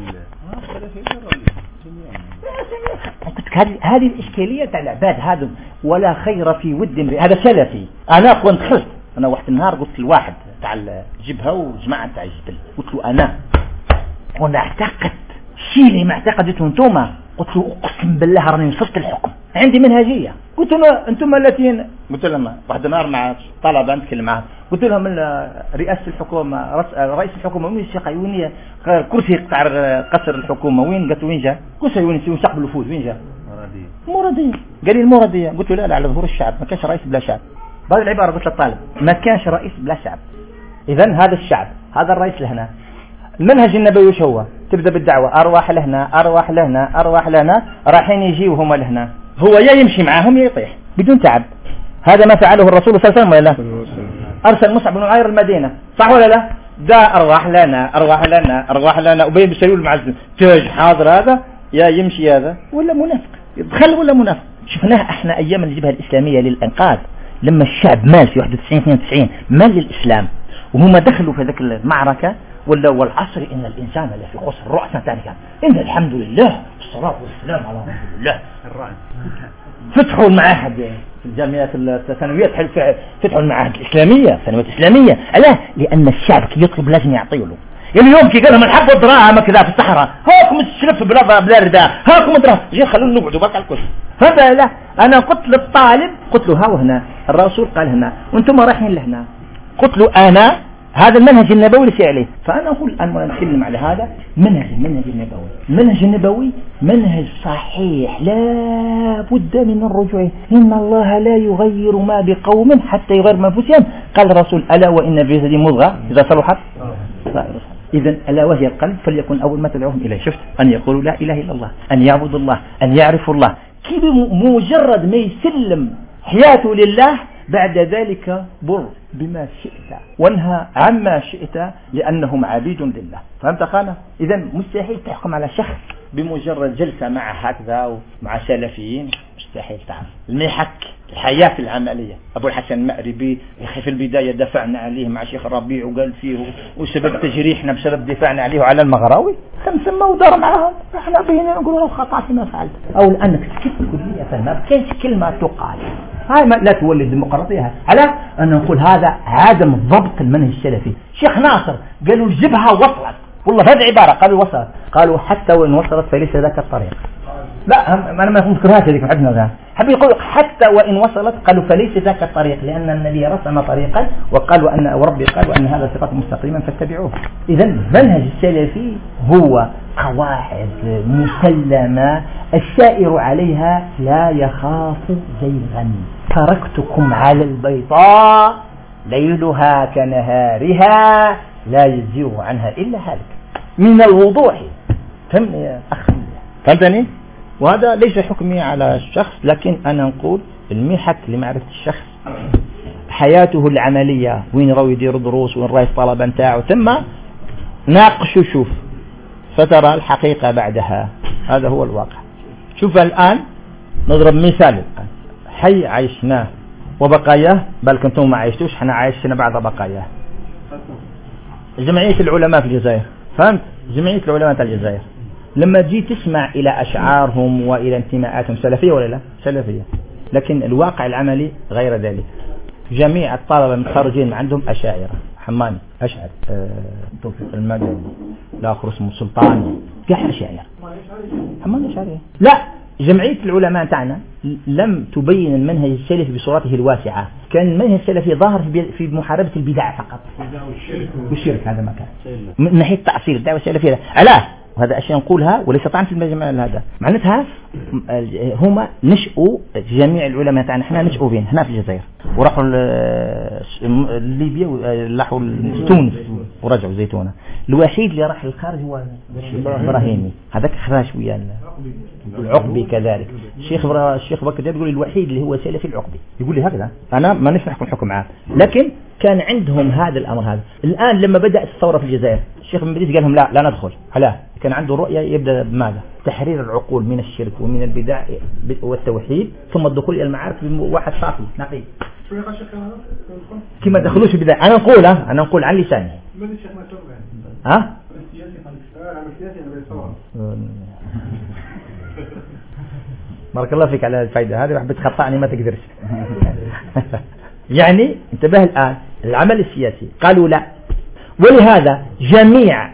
هذه هذه الإشكالية تاع العباد هذا ولا خير في ود هذا سلفي. أنا كنت خلت أنا واحد النهار قلت لواحد تاع الجبهة وجماعة تاع الجبل قلت له أنا وانا اعتقد شيء اللي ما اعتقدته انتم. قلت له اقسم بالله راني وصلت الحكم عندي منهجية. قلت له انتم الذين قلت لهم واحد النهار مع طلبة نتكلم معهم قلت لهم رئاسة الحكومة رئيس الحكومة وين الشيخ عيونية كرسي قطع قصر الحكومة وين قلت وين جاء كرسي عيوني مستقبل الوفود وين جاء مرادية. قال لي المرادية قلت له لا لا على ظهور الشعب ما كانش رئيس بلا شعب. بعد العبارة قلت للطالب ما كانش رئيس بلا شعب. إذن هذا الشعب هذا الرئيس لهنا. المنهج النبوي وش هو؟ تبدأ بالدعوة أرواح لهنا أرواح لهنا أرواح لهنا رايحين يجيوا هم لهنا. هو يا يمشي معهم يا يطيح بدون تعب. هذا ما فعله الرسول صلى الله عليه وسلم ولا لا؟ أرسل مصعب بن عمير المدينة صح ولا لا؟ دا أرواح لنا أرواح لنا أرواح لنا وبين بيسوي المعزم تاج حاضر هذا يا يمشي هذا ولا منافق يدخل ولا منافق. شفناه احنا أيام الجبهة الإسلامية للإنقاذ لما الشعب مال في واحد وتسعين اثنين وتسعين مال للإسلام وهم دخلوا في ذاك المعركة ولا والعصر إن الإنسان اللي في خسر رأسا ثاني كان إن الحمد لله والصلاة والسلام على رسول الله فتحوا المعاهد في الجامعات الثانويات، فتحوا المعاهد الإسلامية، ثانويات إسلامية. لا، لأن الشعب كي يطلب لازم يعطيه له. اليوم كي قال لهم نحبوا الدراهم كذا في الصحراء، هاكم الشرف بلا بلا رداء، هاكم الدراهم، جي خلونا نقعدوا برك على الكرسي. هذا لا، أنا قلت للطالب، قلت له ها هنا الرسول قال هنا وانتم رايحين لهنا، قلت له أنا هذا المنهج النبوي اللي عليه. فأنا أقول الآن نتكلم على هذا منهج المنهج النبوي. المنهج النبوي منهج صحيح لا بد من الرجوع. إن الله لا يغير ما بقوم حتى يغير ما بأنفسهم. قال الرسول ألا وإن في جسد مضغة إذا صلحت. إذن ألا وهي القلب فليكن أول ما تدعوهم إليه. شفت أن يقولوا لا إله إلا الله، أن يعبدوا الله، أن يعرفوا الله. كي بمجرد ما يسلم حياته لله بعد ذلك بر بما شئت وانهى عما شئت لأنهم عبيد لله. فهمت خانة؟ إذن مستحيل تحكم على شخص بمجرد جلسة مع هكذا ومع سلفيين، مستحيل تعرف المحك الحياة العملية. أبو الحسن المأربي في البداية دفعنا عليه مع شيخ ربيع وقال فيه وسبب تجريحنا بسبب دفاعنا عليه على المغراوي كم سمى ودار معهم. احنا بينا نقول له خطأ فيما فعلت. أو لأنك سكت كلية ما كانش كلمة تقال. هاي ما لا تولي الديمقراطية. على أن نقول هذا عدم ضبط المنهج السلفي. شيخ ناصر قالوا الجبهة وصلت، والله هذه عبارة قالوا وصلت، قالوا حتى وإن وصلت فليس ذاك الطريق. لا أنا ما أذكرهاش هذيك حدنا ذا. حب يقول حتى وإن وصلت قالوا فليس ذاك الطريق، لأن النبي رسم طريقا وقال وأن وربي قال وأن هذا صراط مستقيما فاتبعوه. إذا المنهج السلفي هو قواعد مسلمة السائر عليها لا يخاف زيغا. تركتكم على البيضاء ليلها كنهارها لا يزيغ عنها إلا هالك. من الوضوح. فهمني يا أخي؟ فهمتني؟ وهذا ليس حكمي على الشخص، لكن أنا نقول المحك لمعرفة الشخص حياته العملية، وين راهو يدير دروس، وين راهي الطلبة نتاعو، ثم ناقش وشوف فترى الحقيقة بعدها. هذا هو الواقع. شوف الآن نضرب مثال الآن حي عايشناه وبقاياه، بل كنتم ما عايشتوش، احنا عايشنا بعد بقاياه. جمعية العلماء في الجزائر، فهمت؟ جمعية العلماء في الجزائر لما تجي تسمع إلى أشعارهم وإلى انتماءاتهم سلفية ولا لا؟ سلفية. لكن الواقع العملي غير ذلك. جميع الطلبة المتخرجين عندهم أشاعرة، حماني أشعر، أه توفيق المدني، الآخر اسمه سلطاني، كح أشاعرة، حماني أشعرية. لا، جمعية العلماء تاعنا لم تبين المنهج السلفي بصورته الواسعة. كان المنهج السلفي ظاهر في محاربة البدع فقط والشرك. هذا ما كان من ناحية التأصيل الدعوة السلفية. ألا وهذا أشياء نقولها وليس طعن في المجمع هذا. معناتها هما نشأوا جميع العلماء تاعنا، احنا نشأوا فين؟ هنا في الجزائر، وراحوا ليبيا وراحوا تونس ورجعوا زيتونة. الوحيد اللي راح للخارج هو الشيخ إبراهيمي، هذاك خرج ويا العقبي كذلك. الشيخ الشيخ بكر يقول الوحيد اللي هو سلفي العقبي، يقول لي هكذا. أنا ما نسمح نحكم الحكم معاه، لكن كان عندهم هذا الأمر هذا. الآن لما بدأت الثورة في الجزائر الشيخ بن باديس قال لهم لا لا ندخل. لا، كان عنده رؤية يبدأ بماذا؟ تحرير العقول من الشرك ومن البدع والتوحيد، ثم الدخول إلى المعارف بواحد صافي نقي. كما دخلوش بدع. أنا نقول أنا نقول عن لساني. ها؟ بارك الله فيك على الفائدة هذه، راح بتخطأني ما تقدرش. يعني انتبه الآن العمل السياسي قالوا لا، ولهذا جميع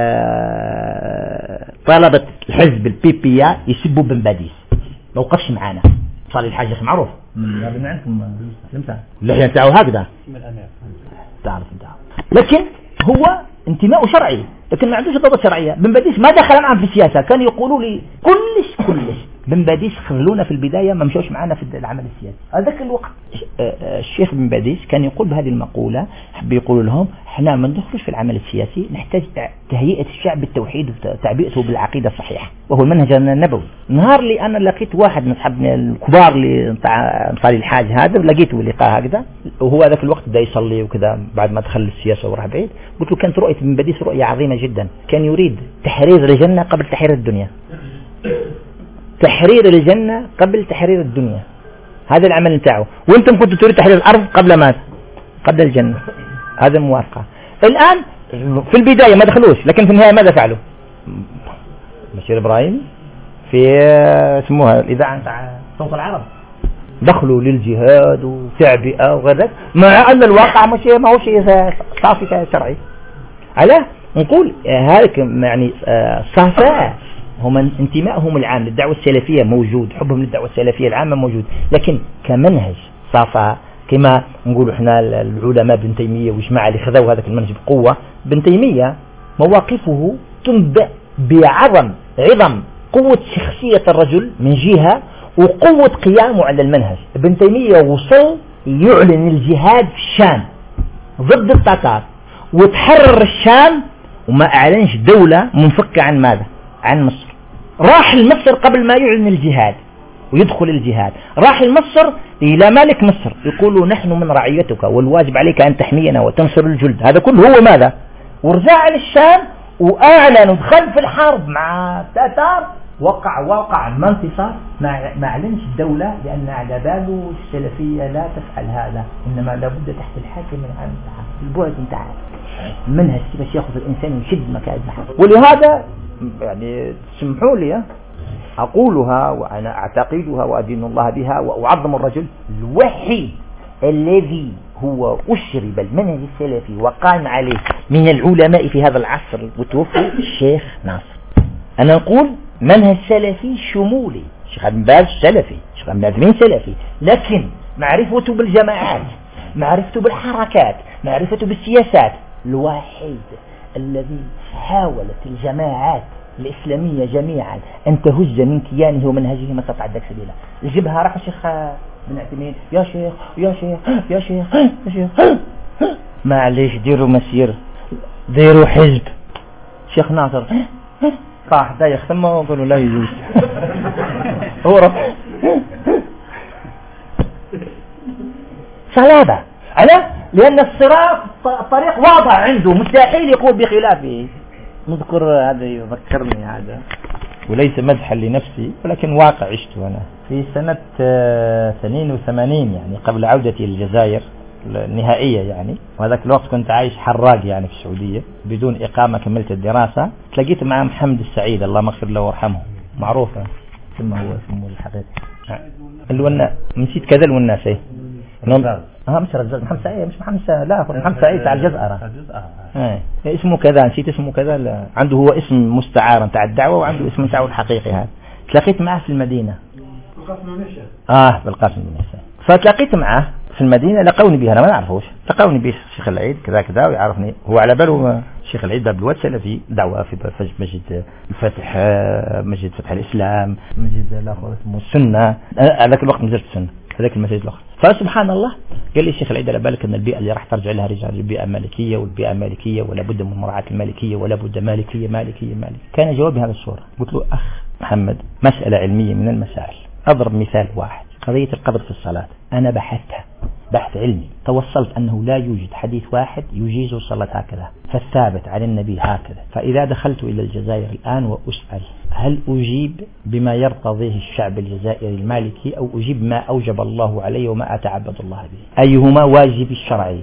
طلبة الحزب البي بي يسبوا بن باديس، ما وقفش معانا. صار الحاج معروف من عندكم اللحية نتاعو هكذا تعرف انت، لكن هو انتماء شرعي، لكن ما عندوش ضبط شرعية. بن باديس ما دخل معهم في السياسة، كانوا يقولوا لي كلش كلش بن باديس خذلونا في البداية، ما مشوش معنا في العمل السياسي. هذاك الوقت الشيخ بن باديس كان يقول بهذه المقولة، حب يقول لهم احنا ما ندخلش في العمل السياسي، نحتاج تهيئة الشعب بالتوحيد وتعبئته بالعقيدة الصحيحة، وهو المنهج النبوي. نهار اللي انا لقيت واحد من اصحابنا الكبار اللي نتاع صالح الحاج هذا، لقيته لقاء هكذا، وهو ذاك الوقت بدا يصلي وكذا بعد ما دخل السياسة وراح بعيد. قلت له كانت رؤية بن باديس رؤية عظيمة جدا، كان يريد تحرير الجنة قبل تحرير الدنيا. تحرير الجنة قبل تحرير الدنيا، هذا العمل نتاعه. وانتم كنتوا تريد تحرير الأرض قبل ماذا؟ قبل الجنة. هذا موافقة. الآن في البداية ما دخلوش، لكن في النهاية ماذا فعلوا؟ بشير إبراهيم في اسمها الإذاعة نتاع صوت العرب دخلوا للجهاد وتعبئة وغير ذلك، مع أن الواقع مش ما هو شيء صافي شرعي. على نقول هيك يعني صفاء هم انتمائهم العام للدعوة السلفية موجود، حبهم للدعوة السلفية العامة موجود، لكن كمنهج صفاء كما نقول احنا العلماء ابن تيمية وجماعة اللي خذوا هذا المنهج بقوة. ابن تيمية مواقفه تنبأ بعظم عظم قوة شخصية الرجل من جهة وقوة قيامه على المنهج. ابن تيمية وصل يعلن الجهاد في الشام ضد التتار وتحرر الشام وما أعلنش دولة منفكة عن ماذا؟ عن مصر. راح لمصر قبل ما يعلن الجهاد ويدخل الجهاد، راح لمصر إلى ملك مصر يقولوا نحن من رعيتك والواجب عليك أن تحمينا وتنصر الجلد، هذا كله هو ماذا؟ ورجع للشام وأعلن ودخل في الحرب مع التتار، وقع وقع المنتصر، ما ما أعلنش الدولة لأن على باله السلفية لا تفعل هذا، إنما لابد تحت الحاكم من عن البعد انتهى منها باش ياخذ الإنسان يشد مكان. ولهذا يعني تسمحوا لي أقولها وأنا أعتقدها وأدين الله بها وأعظم الرجل الوحيد الذي هو أشرب المنهج السلفي وقام عليه من العلماء في هذا العصر وتوفي الشيخ ناصر. أنا أقول منهج سلفي شمولي، الشيخ ابن باز سلفي، الشيخ ابن باز سلفي، لكن معرفته بالجماعات، معرفته بالحركات، معرفته بالسياسات، الوحيد الذي حاولت الجماعات الإسلامية جميعا أن تهز من كيانه ومنهجه ما استطاع ذلك سبيلا. الجبهة راح الشيخ بن عثيمين يا شيخ يا شيخ يا شيخ يا شيخ معليش ديروا مسير ديروا حزب. الشيخ ناصر راح دا يختم وقالوا لا يجوز هو رفع صلابة على لأن الصراط الطريق واضح عنده مستحيل يقول بخلافه. نذكر هذا يذكرني هذا وليس مدحا لنفسي ولكن واقع عشته أنا في سنة اثنين وثمانين يعني قبل عودتي للجزائر النهائية يعني، وهذاك الوقت كنت عايش حراق يعني في السعودية بدون إقامة، كملت الدراسة. تلاقيت مع محمد السعيد الله مغفر له وارحمه، معروفة ثم هو اسمه الحقيقي الونا نسيت كذا الوناس ايه اه مش رجال محمد سعيد مش محمد سعيد لا محمد سعيد تاع الجزائر اه اسمه كذا نسيت اسمه كذا لا. عنده هو اسم مستعار تاع الدعوة وعنده اسم تاعه الحقيقي هذا. تلاقيت معه في المدينة اه بالقاسم بن نشا، فتلاقيت معه في المدينة لقوني به أنا ما نعرفوش، لقوني به الشيخ العيد كذا كذا ويعرفني هو على باله الشيخ العيد باب الواد سلفي دعوة في مسجد الفتح مسجد فتح الإسلام مسجد الآخر اسمه السنة، هذاك الوقت نزلت السنة هذاك المسجد الآخر. فسبحان الله قال لي الشيخ العيد على بالك أن البيئة اللي راح ترجع لها رجال البيئة مالكية والبيئة مالكية ولا بد من مراعاة المالكية ولا بد مالكية مالكية مالكية. كان جوابي هذا الصورة. قلت له أخ محمد مسألة علمية من المسائل، أضرب مثال واحد قضية القبر في الصلاة أنا بحثتها بحث علمي توصلت أنه لا يوجد حديث واحد يجيز الصلاة هكذا، فالثابت عن النبي هكذا. فإذا دخلت إلى الجزائر الآن وأسأل هل أجيب بما يرتضيه الشعب الجزائري المالكي أو أجيب ما أوجب الله عليه وما أتعبد الله به، أيهما واجب الشرعي؟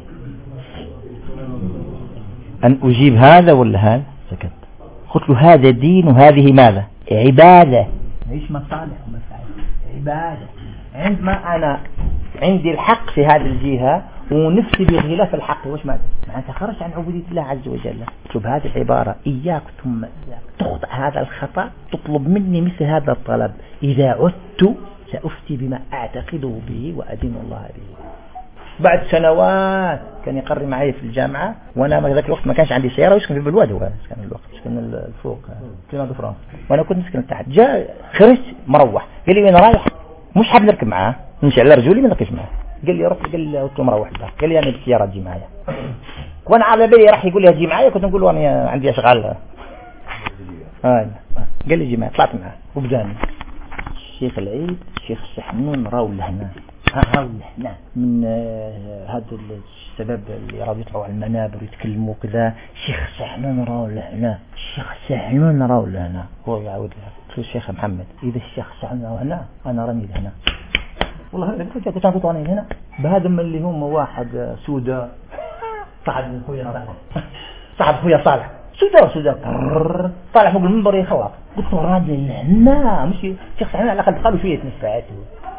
أن أجيب هذا ولا هذا؟ سكت. قلت له هذا دين وهذه ماذا؟ عبادة، عيش مصالح ومسائل عبادة. عندما أنا عندي الحق في هذه الجهة ونفسي بخلاف الحق وش ماذا؟ معناتها خرج عن عبودية الله عز وجل. شوف هذه العبارة إياك ثم إياك تخطئ هذا الخطأ تطلب مني مثل هذا الطلب، إذا عدت سأفتي بما أعتقده به وأدين الله به. بعد سنوات كان يقرر معي في الجامعة وأنا ذاك الوقت ما كانش عندي سيارة ويسكن في بالواد، هو كان الوقت يسكن الفوق كلمة فرنسا وأنا كنت مسكن تحت. جاء خرجت مروح قال لي وين رايح؟ مش حاب نركب معاه نمشي على رجولي ما نركبش معاه. قال لي رحت قال لي قلت له مروح له. قال لي انا بالسياره تجي معايا وانا على بالي راح يقول لي اجي معايا كنت نقول له انا عندي اشغال هاي. قال لي جي معايا طلعت معاه وبداني الشيخ العيد الشيخ سحنون راو لهنا راو لهنا من هذا السبب اللي راو يطلعوا على المنابر ويتكلموا كذا. الشيخ سحنون راو لهنا الشيخ سحنون راو لهنا. هو يعاود لها قلت له الشيخ محمد اذا الشيخ سحنون راو هنا انا راني لهنا والله كنت كنت عطوني هنا بهذا اللي هم واحد سوداء صاحب خويا صاحب خويا صالح سوداء سوداء طالع فوق المنبر يخلط. قلت له راجل هنا مش شخص هنا على الاقل قالوا شويه نفعات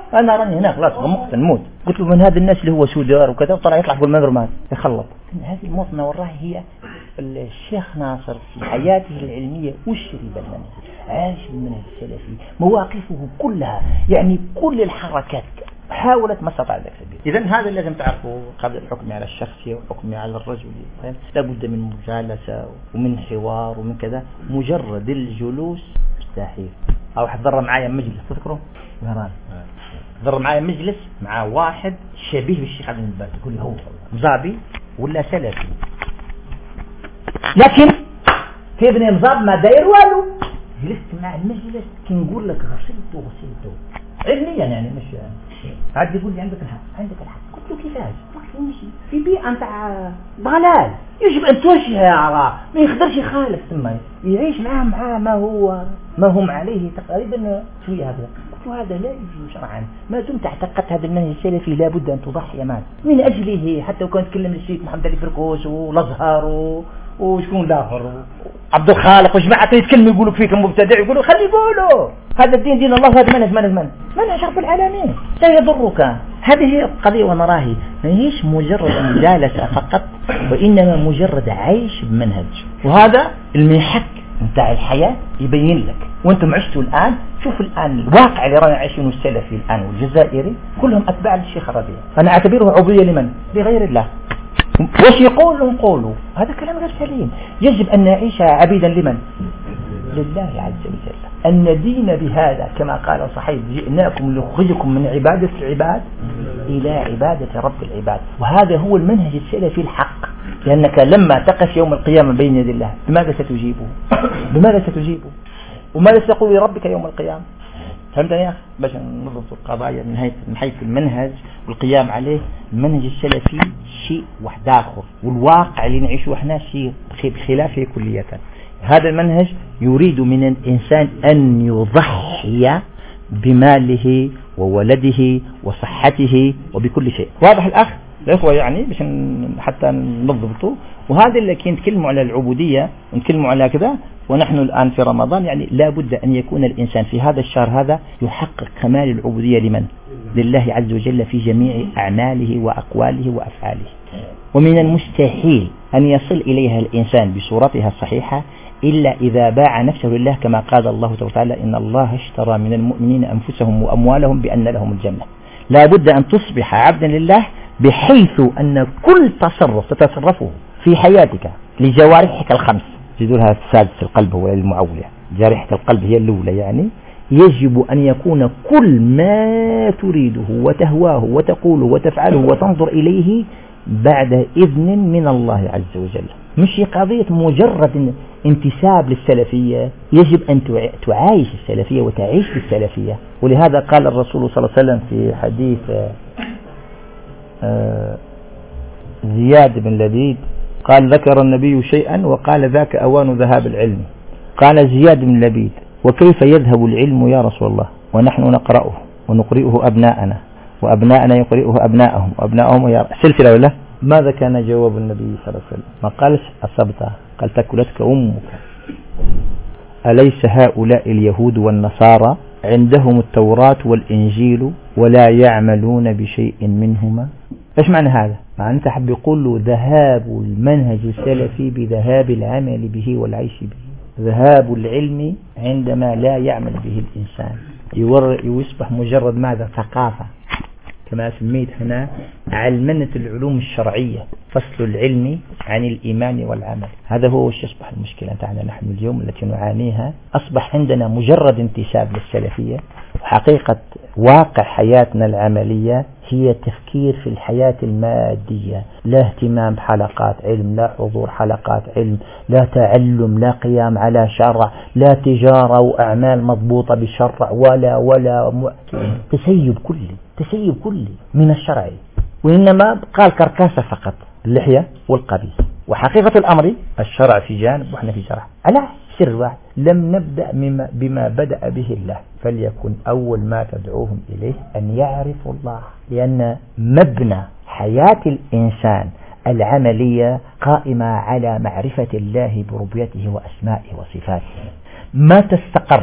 أنا راني هنا خلاص غمقت نموت. قلت له من هذا الناس اللي هو سودار وكذا، وطلع يطلع في المنبر مات يخلط. هذه المواطنة والله هي الشيخ ناصر في حياته العلمية أشرب المنهج، عاش المنهج السلفي، مواقفه كلها يعني كل الحركات حاولت ما استطاع ذلك سبيل. إذن هذا لازم تعرفه قبل الحكم على الشخصية والحكم على الرجل. لابد من مجالسة ومن حوار ومن كذا. مجرد الجلوس مستحيل. أو حضر معايا مجلس تذكروا مهران حضر معايا مجلس مع واحد شبيه بالشيخ عبد الباز، يقول لي هو مزابي ولا سلفي، لكن في ابن مزاب ما داير والو. جلست مع المجلس كي نقول لك غسلته غسلته علميا يعني مش يعني. عاد يقول لي عندك الحق عندك الحق. قلت له كيفاش؟ قلت له في بيئة نتاع ضلال يجب ان توجه يا عراء، ما يقدرش يخالف ثم يعيش معاه معاه ما هو ما هم عليه تقريبا شويه هذا. قلت له هذا لا يجوز شرعا، ما دمت اعتقدت هذا المنهج السلفي لابد ان تضحي مال من اجله. حتى وكان تكلم الشيخ محمد علي فركوس والازهر وشكون الاخر عبد الخالق وجماعه يتكلموا يقولوا فيك مبتدع، يقولوا خلي يقولوا هذا الدين دين الله، هذا منهج منهج منهج منهج رب العالمين لا يضرك. هذه هي القضيه ونراهي، ما هيش مجرد مجالسه فقط، وانما مجرد عيش بمنهج. وهذا المحك نتاع الحياه يبين لك. وانتم عشتوا الان، شوف الان الواقع اللي رانا عايشينه السلفي الان والجزائري كلهم اتباع للشيخ الربيع. انا اعتبره عبوديه لمن؟ لغير الله. وش يقولوا نقولوا هذا كلام غير سليم. يجب أن نعيش عبيدا لمن؟ لله عز وجل. أن ندين بهذا كما قال صحيح جئناكم لنخرجكم من عبادة العباد إلى عبادة رب العباد. وهذا هو المنهج السلفي الحق، لأنك لما تقف يوم القيامة بين يدي الله بماذا ستجيبه؟ بماذا ستجيبه؟ وماذا ستقول لربك يوم القيامة؟ فهمتني يا أخي؟ باش نضبط القضايا من حيث المنهج والقيام عليه. المنهج السلفي شيء واحد آخر، والواقع اللي نعيشه احنا شيء بخلافه كلية. هذا المنهج يريد من الإنسان أن يضحي بماله وولده وصحته وبكل شيء. واضح الأخ الأخوة يعني باش حتى نضبطه. وهذا اللي كي نتكلموا على العبودية ونتكلموا على كذا، ونحن الآن في رمضان يعني لابد أن يكون الإنسان في هذا الشهر هذا يحقق كمال العبودية لمن؟ لله عز وجل في جميع أعماله وأقواله وأفعاله. ومن المستحيل أن يصل إليها الإنسان بصورتها الصحيحة إلا إذا باع نفسه لله، كما قال الله تعالى إن الله اشترى من المؤمنين أنفسهم وأموالهم بأن لهم الجنة. لابد أن تصبح عبدا لله بحيث أن كل تصرف تتصرفه في حياتك لجوارحك الخمس، يقولها السادس القلب هو المعولة، جارحة القلب هي الأولى، يعني يجب أن يكون كل ما تريده وتهواه وتقوله وتفعله وتنظر إليه بعد إذن من الله عز وجل. مش قضية مجرد انتساب للسلفية، يجب أن تعايش السلفية وتعيش بالسلفية. ولهذا قال الرسول صلى الله عليه وسلم في حديث زياد بن لبيد قال ذكر النبي شيئا وقال ذاك أوان ذهاب العلم. قال زياد بن لبيد وكيف يذهب العلم يا رسول الله ونحن نقرأه ونقرئه أبناءنا وأبناءنا يقرئه أبناءهم وأبناءهم يا سلسلة ولا؟ ماذا كان جواب النبي صلى الله عليه وسلم؟ ما قالش أصبت، قال تكلتك أمك. أليس هؤلاء اليهود والنصارى عندهم التوراة والإنجيل ولا يعملون بشيء منهما؟ إيش معنى هذا؟ معنى أنت حب يقول له ذهاب المنهج السلفي بذهاب العمل به والعيش به، ذهاب العلم عندما لا يعمل به الإنسان، يصبح مجرد ماذا؟ ثقافة، كما سميت هنا علمنة العلوم الشرعية، فصل العلم عن الإيمان والعمل. هذا هو وش يصبح المشكلة تاعنا نحن اليوم التي نعانيها. أصبح عندنا مجرد انتساب للسلفية، وحقيقة واقع حياتنا العملية هي تفكير في الحياة المادية، لا اهتمام بحلقات علم، لا حضور حلقات علم، لا تعلم، لا قيام على شرع، لا تجارة وأعمال مضبوطة بشرع، ولا ولا م... تسيب كلي تسيب كلي من الشرع، وإنما قال كركاسة فقط اللحية والقبيل. وحقيقة الأمر الشرع في جانب وإحنا في شرع. على سر واحد، لم نبدأ بما, بما بدأ به الله، فليكن أول ما تدعوهم إليه أن يعرفوا الله، لأن مبنى حياة الإنسان العملية قائمة على معرفة الله بربوبيته وأسمائه وصفاته. ما تستقرت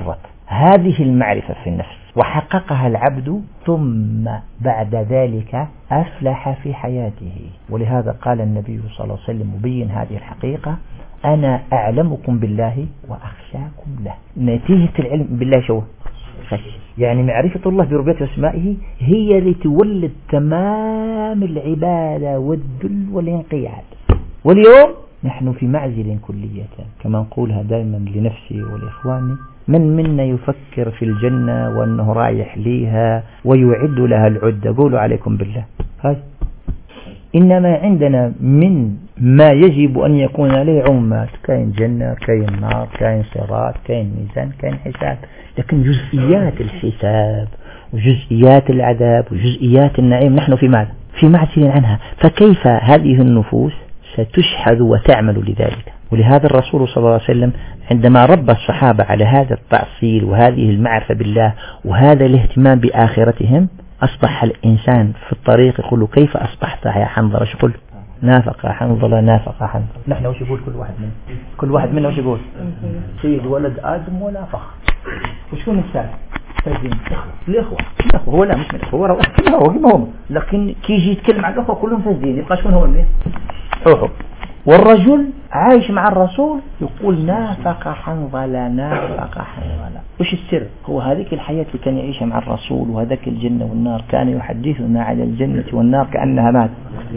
هذه المعرفة في النفس وحققها العبد ثم بعد ذلك أفلح في حياته. ولهذا قال النبي صلى الله عليه وسلم مبين هذه الحقيقة: أنا أعلمكم بالله وأخشاكم له. نتيجة العلم بالله شو؟ يعني معرفة الله بربوبيته واسمائه هي اللي تولد تمام العبادة والذل والانقياد. واليوم نحن في معزل كلية، كما نقولها دائما لنفسي ولإخواني: من منا يفكر في الجنة وأنه رايح ليها ويعد لها العدة؟ قولوا عليكم بالله. هاي إنما عندنا من ما يجب أن يكون عليه عمات، كاين جنة، كاين نار، كاين صراط، كاين ميزان، كاين حساب، لكن جزئيات الحساب وجزئيات العذاب وجزئيات النعيم نحن في ماذا؟ في معزل عنها. فكيف هذه النفوس ستشحذ وتعمل لذلك؟ ولهذا الرسول صلى الله عليه وسلم عندما ربى الصحابة على هذا التأصيل وهذه المعرفة بالله وهذا الاهتمام بآخرتهم، أصبح الإنسان في الطريق يقول له: كيف أصبحت يا حنظلة؟ شو يقول؟ نافق حنظلة، نافق حنظلة. نحن وش يقول كل واحد منا؟ كل واحد منا وش يقول؟ سيد ولد آدم ونافق. وش يكون السالف؟ فزين الإخوة، الإخوة هو لا مش من الإخوة، هو هو كما هم، لكن كي يجي يتكلم عن الإخوة كلهم فزين، يبقى شكون هو المين؟ حوحو. والرجل عايش مع الرسول يقول: نافق حنظلة، نافق حنظلة. وش السر؟ هو هذيك الحياة اللي كان يعيشها مع الرسول، وهذاك الجنة والنار، كان يحدثنا على الجنة والنار كأنها مات.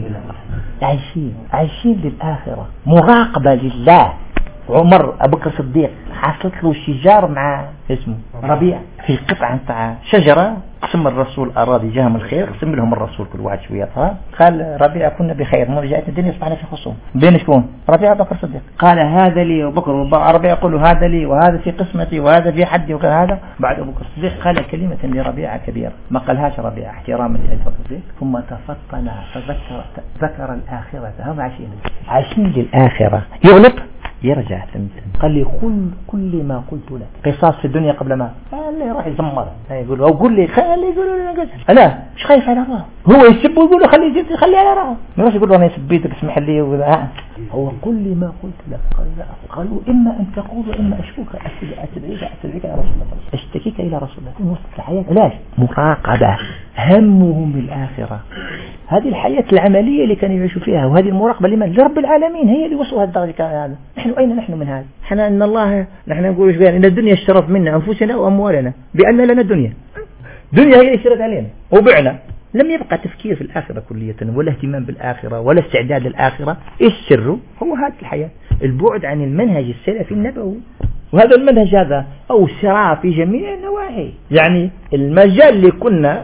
عايشين عايشين للآخرة، مراقبة لله. عمر أبو بكر الصديق حصلت له شجار مع اسمه ربيع في قطعة نتاع شجرة، قسم الرسول أراد جاهم الخير، قسم لهم الرسول كل واحد شوية. قال ربيع: كنا بخير، ما رجعت الدنيا صبحنا في خصوم. بين شكون؟ ربيع أبو بكر الصديق. قال: هذا لي وبكر، ربيع يقول هذا لي وهذا في قسمتي وهذا في حدي وكذا. هذا بعد أبو بكر الصديق قال كلمة لربيع كبيرة ما قالهاش ربيع احتراما لأبو بكر الصديق، ثم تفطن فذكر ذكر الآخرة. هم عايشين عايشين للآخرة. يغلط يرجع ثمثم. قال لي: كل كل ما قلت لك قصاص في الدنيا قبل ما. قال لي: راح يزمر يقول: أو قل لي خلي يقولوا لنا قتل. لا مش خايف على الله، هو يسب ويقول له خلي يجي خلي على راه، ما يقول له أنا سبيتك اسمح لي ولا. هو كل ما قلت لك. قال لا. قالوا: إما أن تقول وإما أشكوك، أتدعيك أتدعيك إلى رسول الله، أشتكيك إلى رسول الله. تكون وسط الحياة لا مراقبة، همهم بالآخرة. هذه الحياة العملية اللي كانوا يعيشوا فيها، وهذه المراقبة لمن؟ لرب العالمين، هي اللي وصلوا هالدرجة هذا. نحن أين نحن من هذا؟ نحن أن الله نحن نقول إيش؟ إن الدنيا اشترت منا أنفسنا وأموالنا بأن لنا دنيا. دنيا هي اشترت علينا وبعنا. لم يبقى تفكير في الآخرة كلية، ولا اهتمام بالآخرة، ولا استعداد للآخرة. إيش سره؟ هو هذه الحياة، البعد عن المنهج السلفي النبوي. وهذا المنهج هذا أو صراع في جميع النواحي. يعني المجال اللي كنا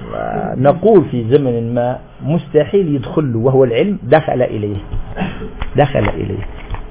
نقول في زمن ما مستحيل يدخل وهو العلم، دخل إليه دخل إليه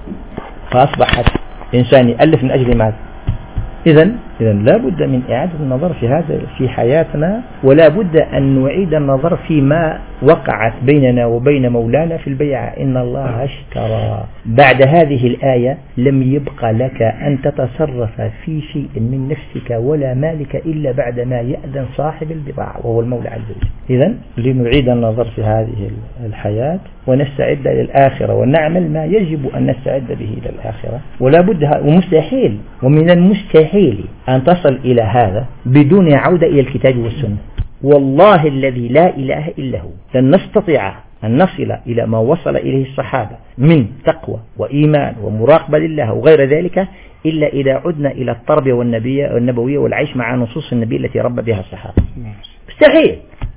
فأصبحت إنسان يألف من أجل ماذا؟ إذن إذن لا بد من إعادة النظر في هذا في حياتنا، ولا بد أن نعيد النظر فيما وقعت بيننا وبين مولانا في البيعة. إن الله اشترى. بعد هذه الآية لم يبقى لك أن تتصرف في شيء من نفسك ولا مالك إلا بعد ما يأذن صاحب البضاعة وهو المولى عز وجل. إذن لنعيد النظر في هذه الحياة ونستعد للآخرة ونعمل ما يجب أن نستعد به للآخرة. ولا بد ومستحيل ومن المستحيل أن تصل إلى هذا بدون عودة إلى الكتاب والسنة. والله الذي لا إله إلا هو لن نستطيع أن نصل إلى ما وصل إليه الصحابة من تقوى وإيمان ومراقبة لله وغير ذلك إلا إذا عدنا إلى التربية والنبوية والعيش مع نصوص النبي التي ربى بها الصحابة. مستحيل،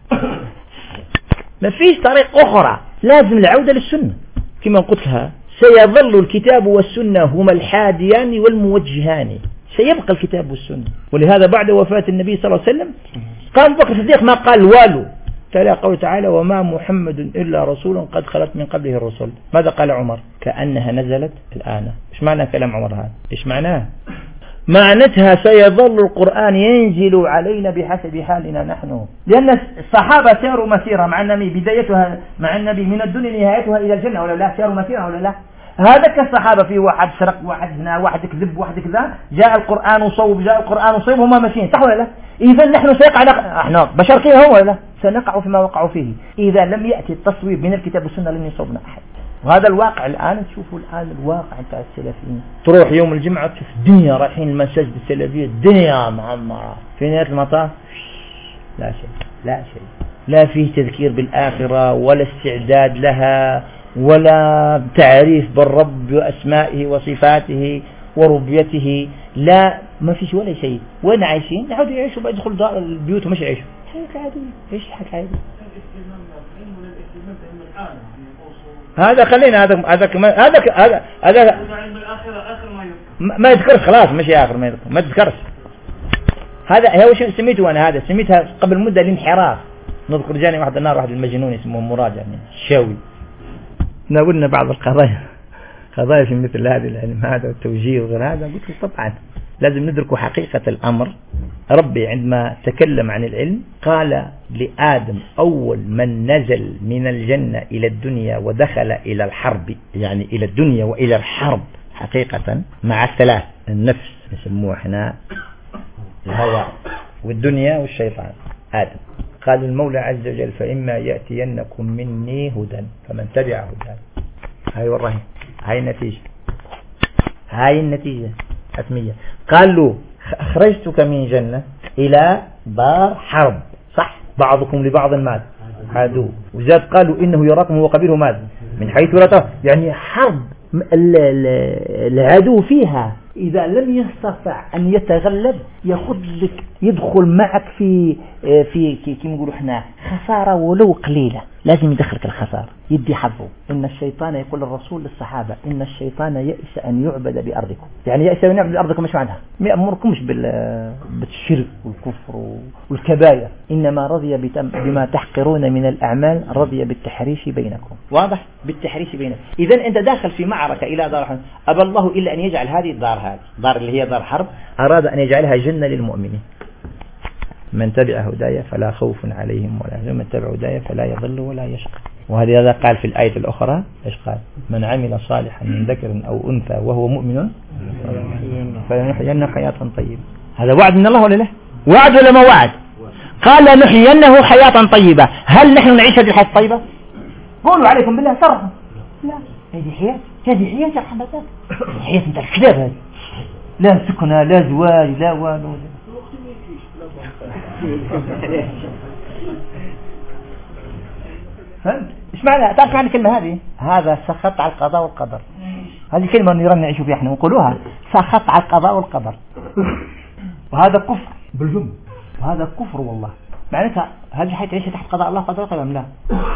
ما فيش طريق أخرى، لازم العودة للسنة. كما قلتها سيظل الكتاب والسنة هما الحاديان والموجهان، سيبقى الكتاب والسنة. ولهذا بعد وفاة النبي صلى الله عليه وسلم قام بكر الصديق ما قال والو، تلا قوله تعالى: وما محمد إلا رسول قد خلت من قبله الرسل. ماذا قال عمر؟ كأنها نزلت الآن. إيش معنى كلام عمر هذا؟ إيش معناه؟ معنتها سيظل القرآن ينزل علينا بحسب حالنا نحن، لأن الصحابة ساروا مسيرة مع النبي، بدايتها مع النبي من الدنيا نهايتها إلى الجنة ولا لا؟ ساروا مسيرة ولا لا؟ هذا كالصحابة، في واحد سرق، واحد هنا، واحد كذب، واحد كذا، جاء القرآن وصوب، جاء القرآن وصوب، هما ماشيين صح ولا لا؟ إذا نحن سيقع احنا بشر كذا هو ولا لا؟ سنقع فيما وقعوا فيه. إذا لم يأتي التصويب من الكتاب والسنة لن يصوبنا أحد. وهذا الواقع الآن. تشوفوا الآن الواقع بتاع السلفيين، تروح يوم الجمعة تشوف الدنيا رايحين المساجد السلفية، الدنيا معمرة، في نهاية المطاف لا شيء، لا شيء، لا فيه تذكير بالآخرة ولا استعداد لها ولا تعريف بالرب وأسمائه وصفاته وربيته، لا ما فيش ولا شيء. وين عايشين؟ يعودوا يعيشوا بقى، يدخلوا دار البيوت ومش يعيشوا حياة عادية. ايش حاجة عادية؟ هذا خلينا هذا هذا هذا هذا هذا ما يذكرش خلاص، مش آخر ما يذكر ما تذكرش. هذا هو شو سميته أنا، هذا سميتها قبل مدة الانحراف. نذكر جاني واحد النار واحد المجنون اسمه مراجع يعني الشاوي، ناولنا بعض القضايا قضايا في مثل هذه العلم هذا والتوجيه وغير هذا. قلت له طبعا لازم ندرك حقيقة الأمر. ربي عندما تكلم عن العلم قال لآدم أول من نزل من الجنة إلى الدنيا ودخل إلى الحرب، يعني إلى الدنيا وإلى الحرب حقيقة مع الثلاث، النفس نسموه احنا الهوى والدنيا والشيطان، آدم. قال المولى عز وجل فإما يأتينكم مني هدى فمن تبع هدى. هاي والله هاي النتيجة، هاي النتيجة حتمية. قال له أخرجتك من جنة إلى دار حرب، صح؟ بعضكم لبعض مات عدو. وزاد قالوا إنه يراكم وقبيله مات من حيث لا ترى، يعني حرب العدو فيها إذا لم يستطع أن يتغلب ياخذ لك يدخل معك في في كيف نقولوا احنا خسارة ولو قليلة، لازم يدخلك الخسارة يدي حظه. إن الشيطان يقول الرسول للصحابة إن الشيطان يئس أن يعبد بأرضكم، يعني يئس أن يعبد بأرضكم مش معناها ما يأمركمش بالشرك والكفر والكبائر، إنما رضي بما تحقرون من الأعمال، رضي بالتحريش بينكم. واضح؟ بالتحريش بينكم. إذا أنت داخل في معركة إلى دار حرب، أبى الله إلا أن يجعل هذه الدار هذه دار اللي هي دار حرب، أراد أن يجعلها جنة للمؤمنين. من تبع هدايا فلا خوف عليهم ولا هم، من تبع هدايا فلا يضل ولا يشقى. وهذا قال في الآية الأخرى إيش قال؟ من عمل صالحا من ذكر أو أنثى وهو مؤمن فلنحيينه حياة طيبة. هذا وعد من الله ولا لا؟ وعد ولا ما وعد؟ قال نحيينه حياة طيبة. هل نحن نعيش هذه الحياة الطيبة؟ قولوا عليكم بالله صرحوا. لا، هذه حياة، هذه حياة يا حبتات، حياة انت الكذاب هذه، لا سكنة لا زواج لا والو. فهمت؟ ايش معنى؟ تعرف معنى الكلمة هذه؟ هذا سخط على القضاء والقدر. هذه كلمة نرى نعيش فيها احنا نقولوها، سخط على القضاء والقدر. وهذا كفر بالجملة، وهذا كفر والله. معناتها هذه حيث تعيش تحت قضاء الله قدر ولا لا؟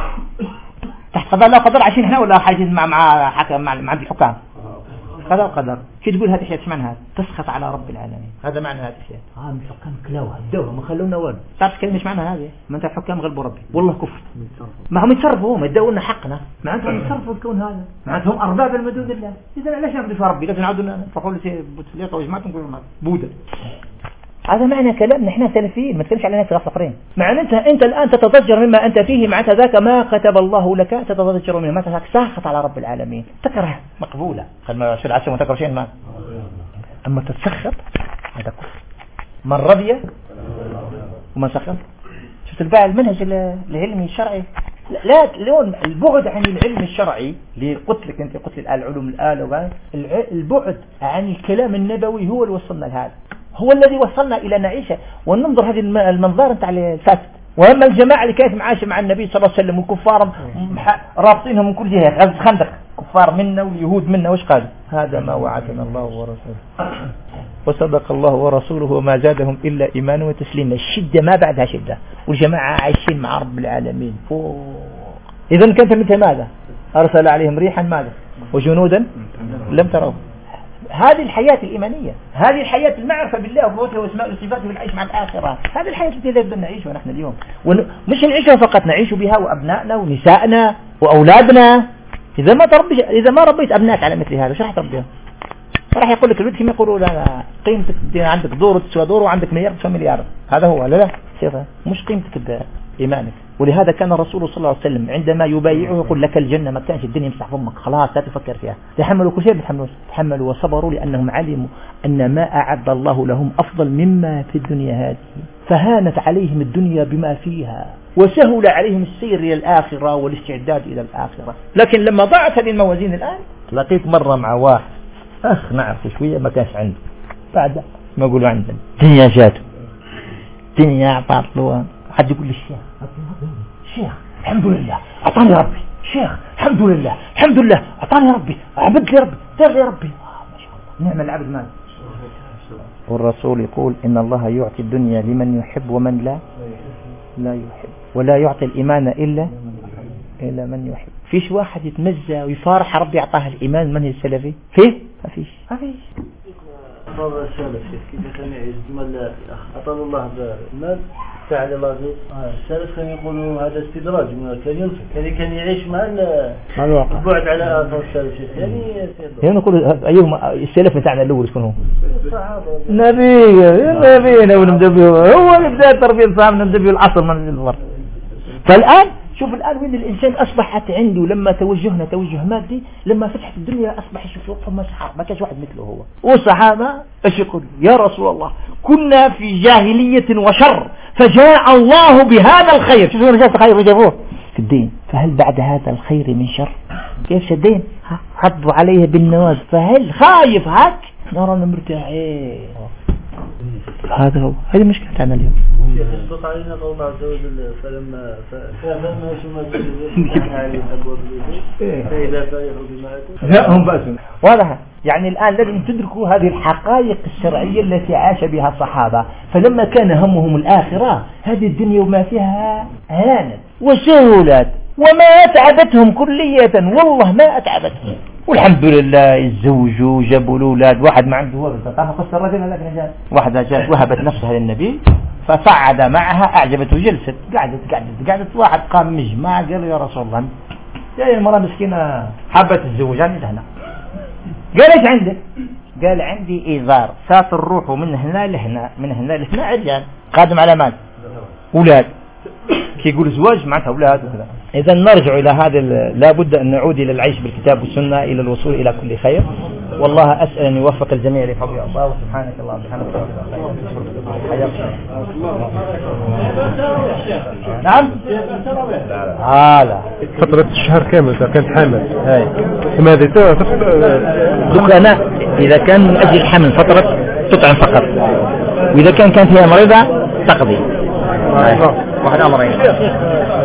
تحت قضاء الله قدر عايشين احنا ولا حاجين مع مع حكم مع مع الحكام؟ قضاء وقدر. كي تقول هذه الشيء ايش معناها؟ تسخط على رب العالمين. هذا معنى هذا الشيء. اه من الحكام كلاوها هدوها ما خلونا والو. تعرف كلمة ايش معناها هذه؟ ما انت الحكام غلبوا ربي والله كفر. ما هم يتصرفوا، هم يدوا لنا حقنا، معناتهم يتصرفوا الكون هذا، معناتهم ارباب المدود الله. اذا ليش نعبدوا في ربي؟ لازم نعودوا نروحوا لسليقه وجماعتهم نقولوا بوذا. هذا معنى كلامنا احنا سلفيين، ما تكلمش على ناس غفرين. معناتها انت الان تتضجر مما انت فيه، معناتها ذاك ما كتب الله لك تتضجر منه، معناتها ساخط على رب العالمين. تكره مقبوله، خلنا شو العسل وتكره شيء ما، اما تتسخط هذا كفر. من رضي ومن سخط. شفت الباع المنهج العلمي الشرعي؟ لا اليوم البعد عن العلم الشرعي اللي قلت لك انت، قلت لي العلوم الآلة، البعد عن الكلام النبوي هو اللي وصلنا لهذا، هو الذي وصلنا إلى نعيشه وننظر هذه المنظار نتاع الفاسد. وأما الجماعة اللي كانت معاشه مع النبي صلى الله عليه وسلم والكفار رابطينهم من كل جهة، غزة خندق كفار منا واليهود منا، وش قالوا؟ هذا ما وعدنا الله ورسوله وصدق الله ورسوله وما زادهم إلا إيمانا وتسليما. الشدة ما بعدها شدة، والجماعة عايشين مع رب العالمين فوق. إذن كانت مثل ماذا؟ أرسل عليهم ريحا ماذا؟ وجنودا لم تروا. هذه الحياة الإيمانية، هذه الحياة المعرفة بالله وقوته واسماء وصفاته والعيش مع الآخرة. هذه الحياة التي نريد أن نعيشها نحن اليوم، ومش نعيشها فقط، نعيش بها وأبنائنا ونسائنا وأولادنا. إذا ما تربيش، إذا ما ربيت أبنائك على مثل هذا، شو راح تربيهم؟ راح يقول لك الولد كما يقولوا لا قيمتك عندك دور تسوى دور وعندك مليار تسوى مليار. هذا هو لا لا شيطان، مش قيمتك إيمانك. ولهذا كان الرسول صلى الله عليه وسلم عندما يبايعه يقول لك الجنة، ما كانش الدنيا مسح فمك خلاص لا تفكر فيها. تحملوا كل شيء، بتحملوا تحملوا وصبروا لأنهم علموا أن ما أعد الله لهم أفضل مما في الدنيا هذه، فهانت عليهم الدنيا بما فيها وسهل عليهم السير إلى الآخرة والاستعداد إلى الآخرة. لكن لما ضاعت هذه الموازين الآن، لقيت مرة مع واحد أخ نعرف شوية ما كانش عنده، بعد ما يقولوا عندنا دنيا جاته دنيا باطلوها، حد يقول لي الشيخ شيخ الحمد لله أعطاني ربي، شيخ الحمد لله الحمد لله أعطاني ربي، عبد لي ربي دار لي ربي، آه ما شاء الله نعم العبد مال. والرسول يقول إن الله يعطي الدنيا لمن يحب ومن لا لا يحب، ولا يعطي الإيمان إلا إلا من يحب. فيش واحد يتمزى ويفارح ربي أعطاه الإيمان من السلفي فيه؟ ما فيش ما فيش. هذا السلف كيف كان يعيش مال أعطاه الله المال تعالى الله السلف كانوا يقولوا هذا استدراج، كان ينفق كان كان يعيش مع الواقع بعد على آثار السلف يعني يعني نقول أيهما السلف بتاعنا الأول شكون هو؟ النبي النبي ونبدأ هو اللي بدأ تربية صاحبنا نبدأ به العصر من الظهر. فالآن شوف الآن وين الإنسان أصبحت عنده لما توجهنا توجه مادي، لما فتحت الدنيا أصبح يشوف وقفهم مسحر ما كانش واحد مثله هو. والصحابة ايش يقول يا رسول الله كنا في جاهلية وشر فجاء الله بهذا الخير. شوفوا رجال الخير وجابوه في الدين، فهل بعد هذا الخير من شر؟ كيف الدين حطوا عليه بالنواز، فهل خايف هاك نرانا مرتاحين. هذا هو هذه مشكلة عنا اليوم. يسبق علينا قول الله عز وجل فلما فلما شمل عليه أبواب الوجود فإذا فرحوا بما آتوا جاءهم بأسنا. واضح يعني الآن لازم تدركوا هذه الحقائق الشرعية التي عاش بها الصحابة. فلما كان همهم الآخرة هذه الدنيا وما فيها هانت وسهولت وما أتعبتهم كلية، والله ما أتعبتهم. والحمد لله الزوج جابوا الأولاد. واحد ما عنده ولد قصة الرجل هذاك نجاة، واحدة جات وهبت نفسها للنبي فصعد معها أعجبته جلست قعدت قعدت قعدت واحد قام مجمع قال يا رسول الله جاي المرأة مسكينة حبت الزوج عندي هنا. قال ايش عندك؟ قال عندي إيذار سافر روحه من هنا لهنا من هنا لهنا عريان قادم على مال أولاد كي يقول زواج معناتها أولاد وكذا. إذا نرجع إلى هذا لابد أن نعود إلى العيش بالكتاب والسنة إلى الوصول إلى كل خير. والله أسأل أن يوفق الجميع لحب الله. وسبحانك اللهم وبحمدك نعم هذا فترة الشهر كامل كانت حامل هاي ماذا دوك أنا إذا كان من أجل الحمل فترة تطعم فقط، وإذا كان كانت هي مريضة تقضي. واحد أمرين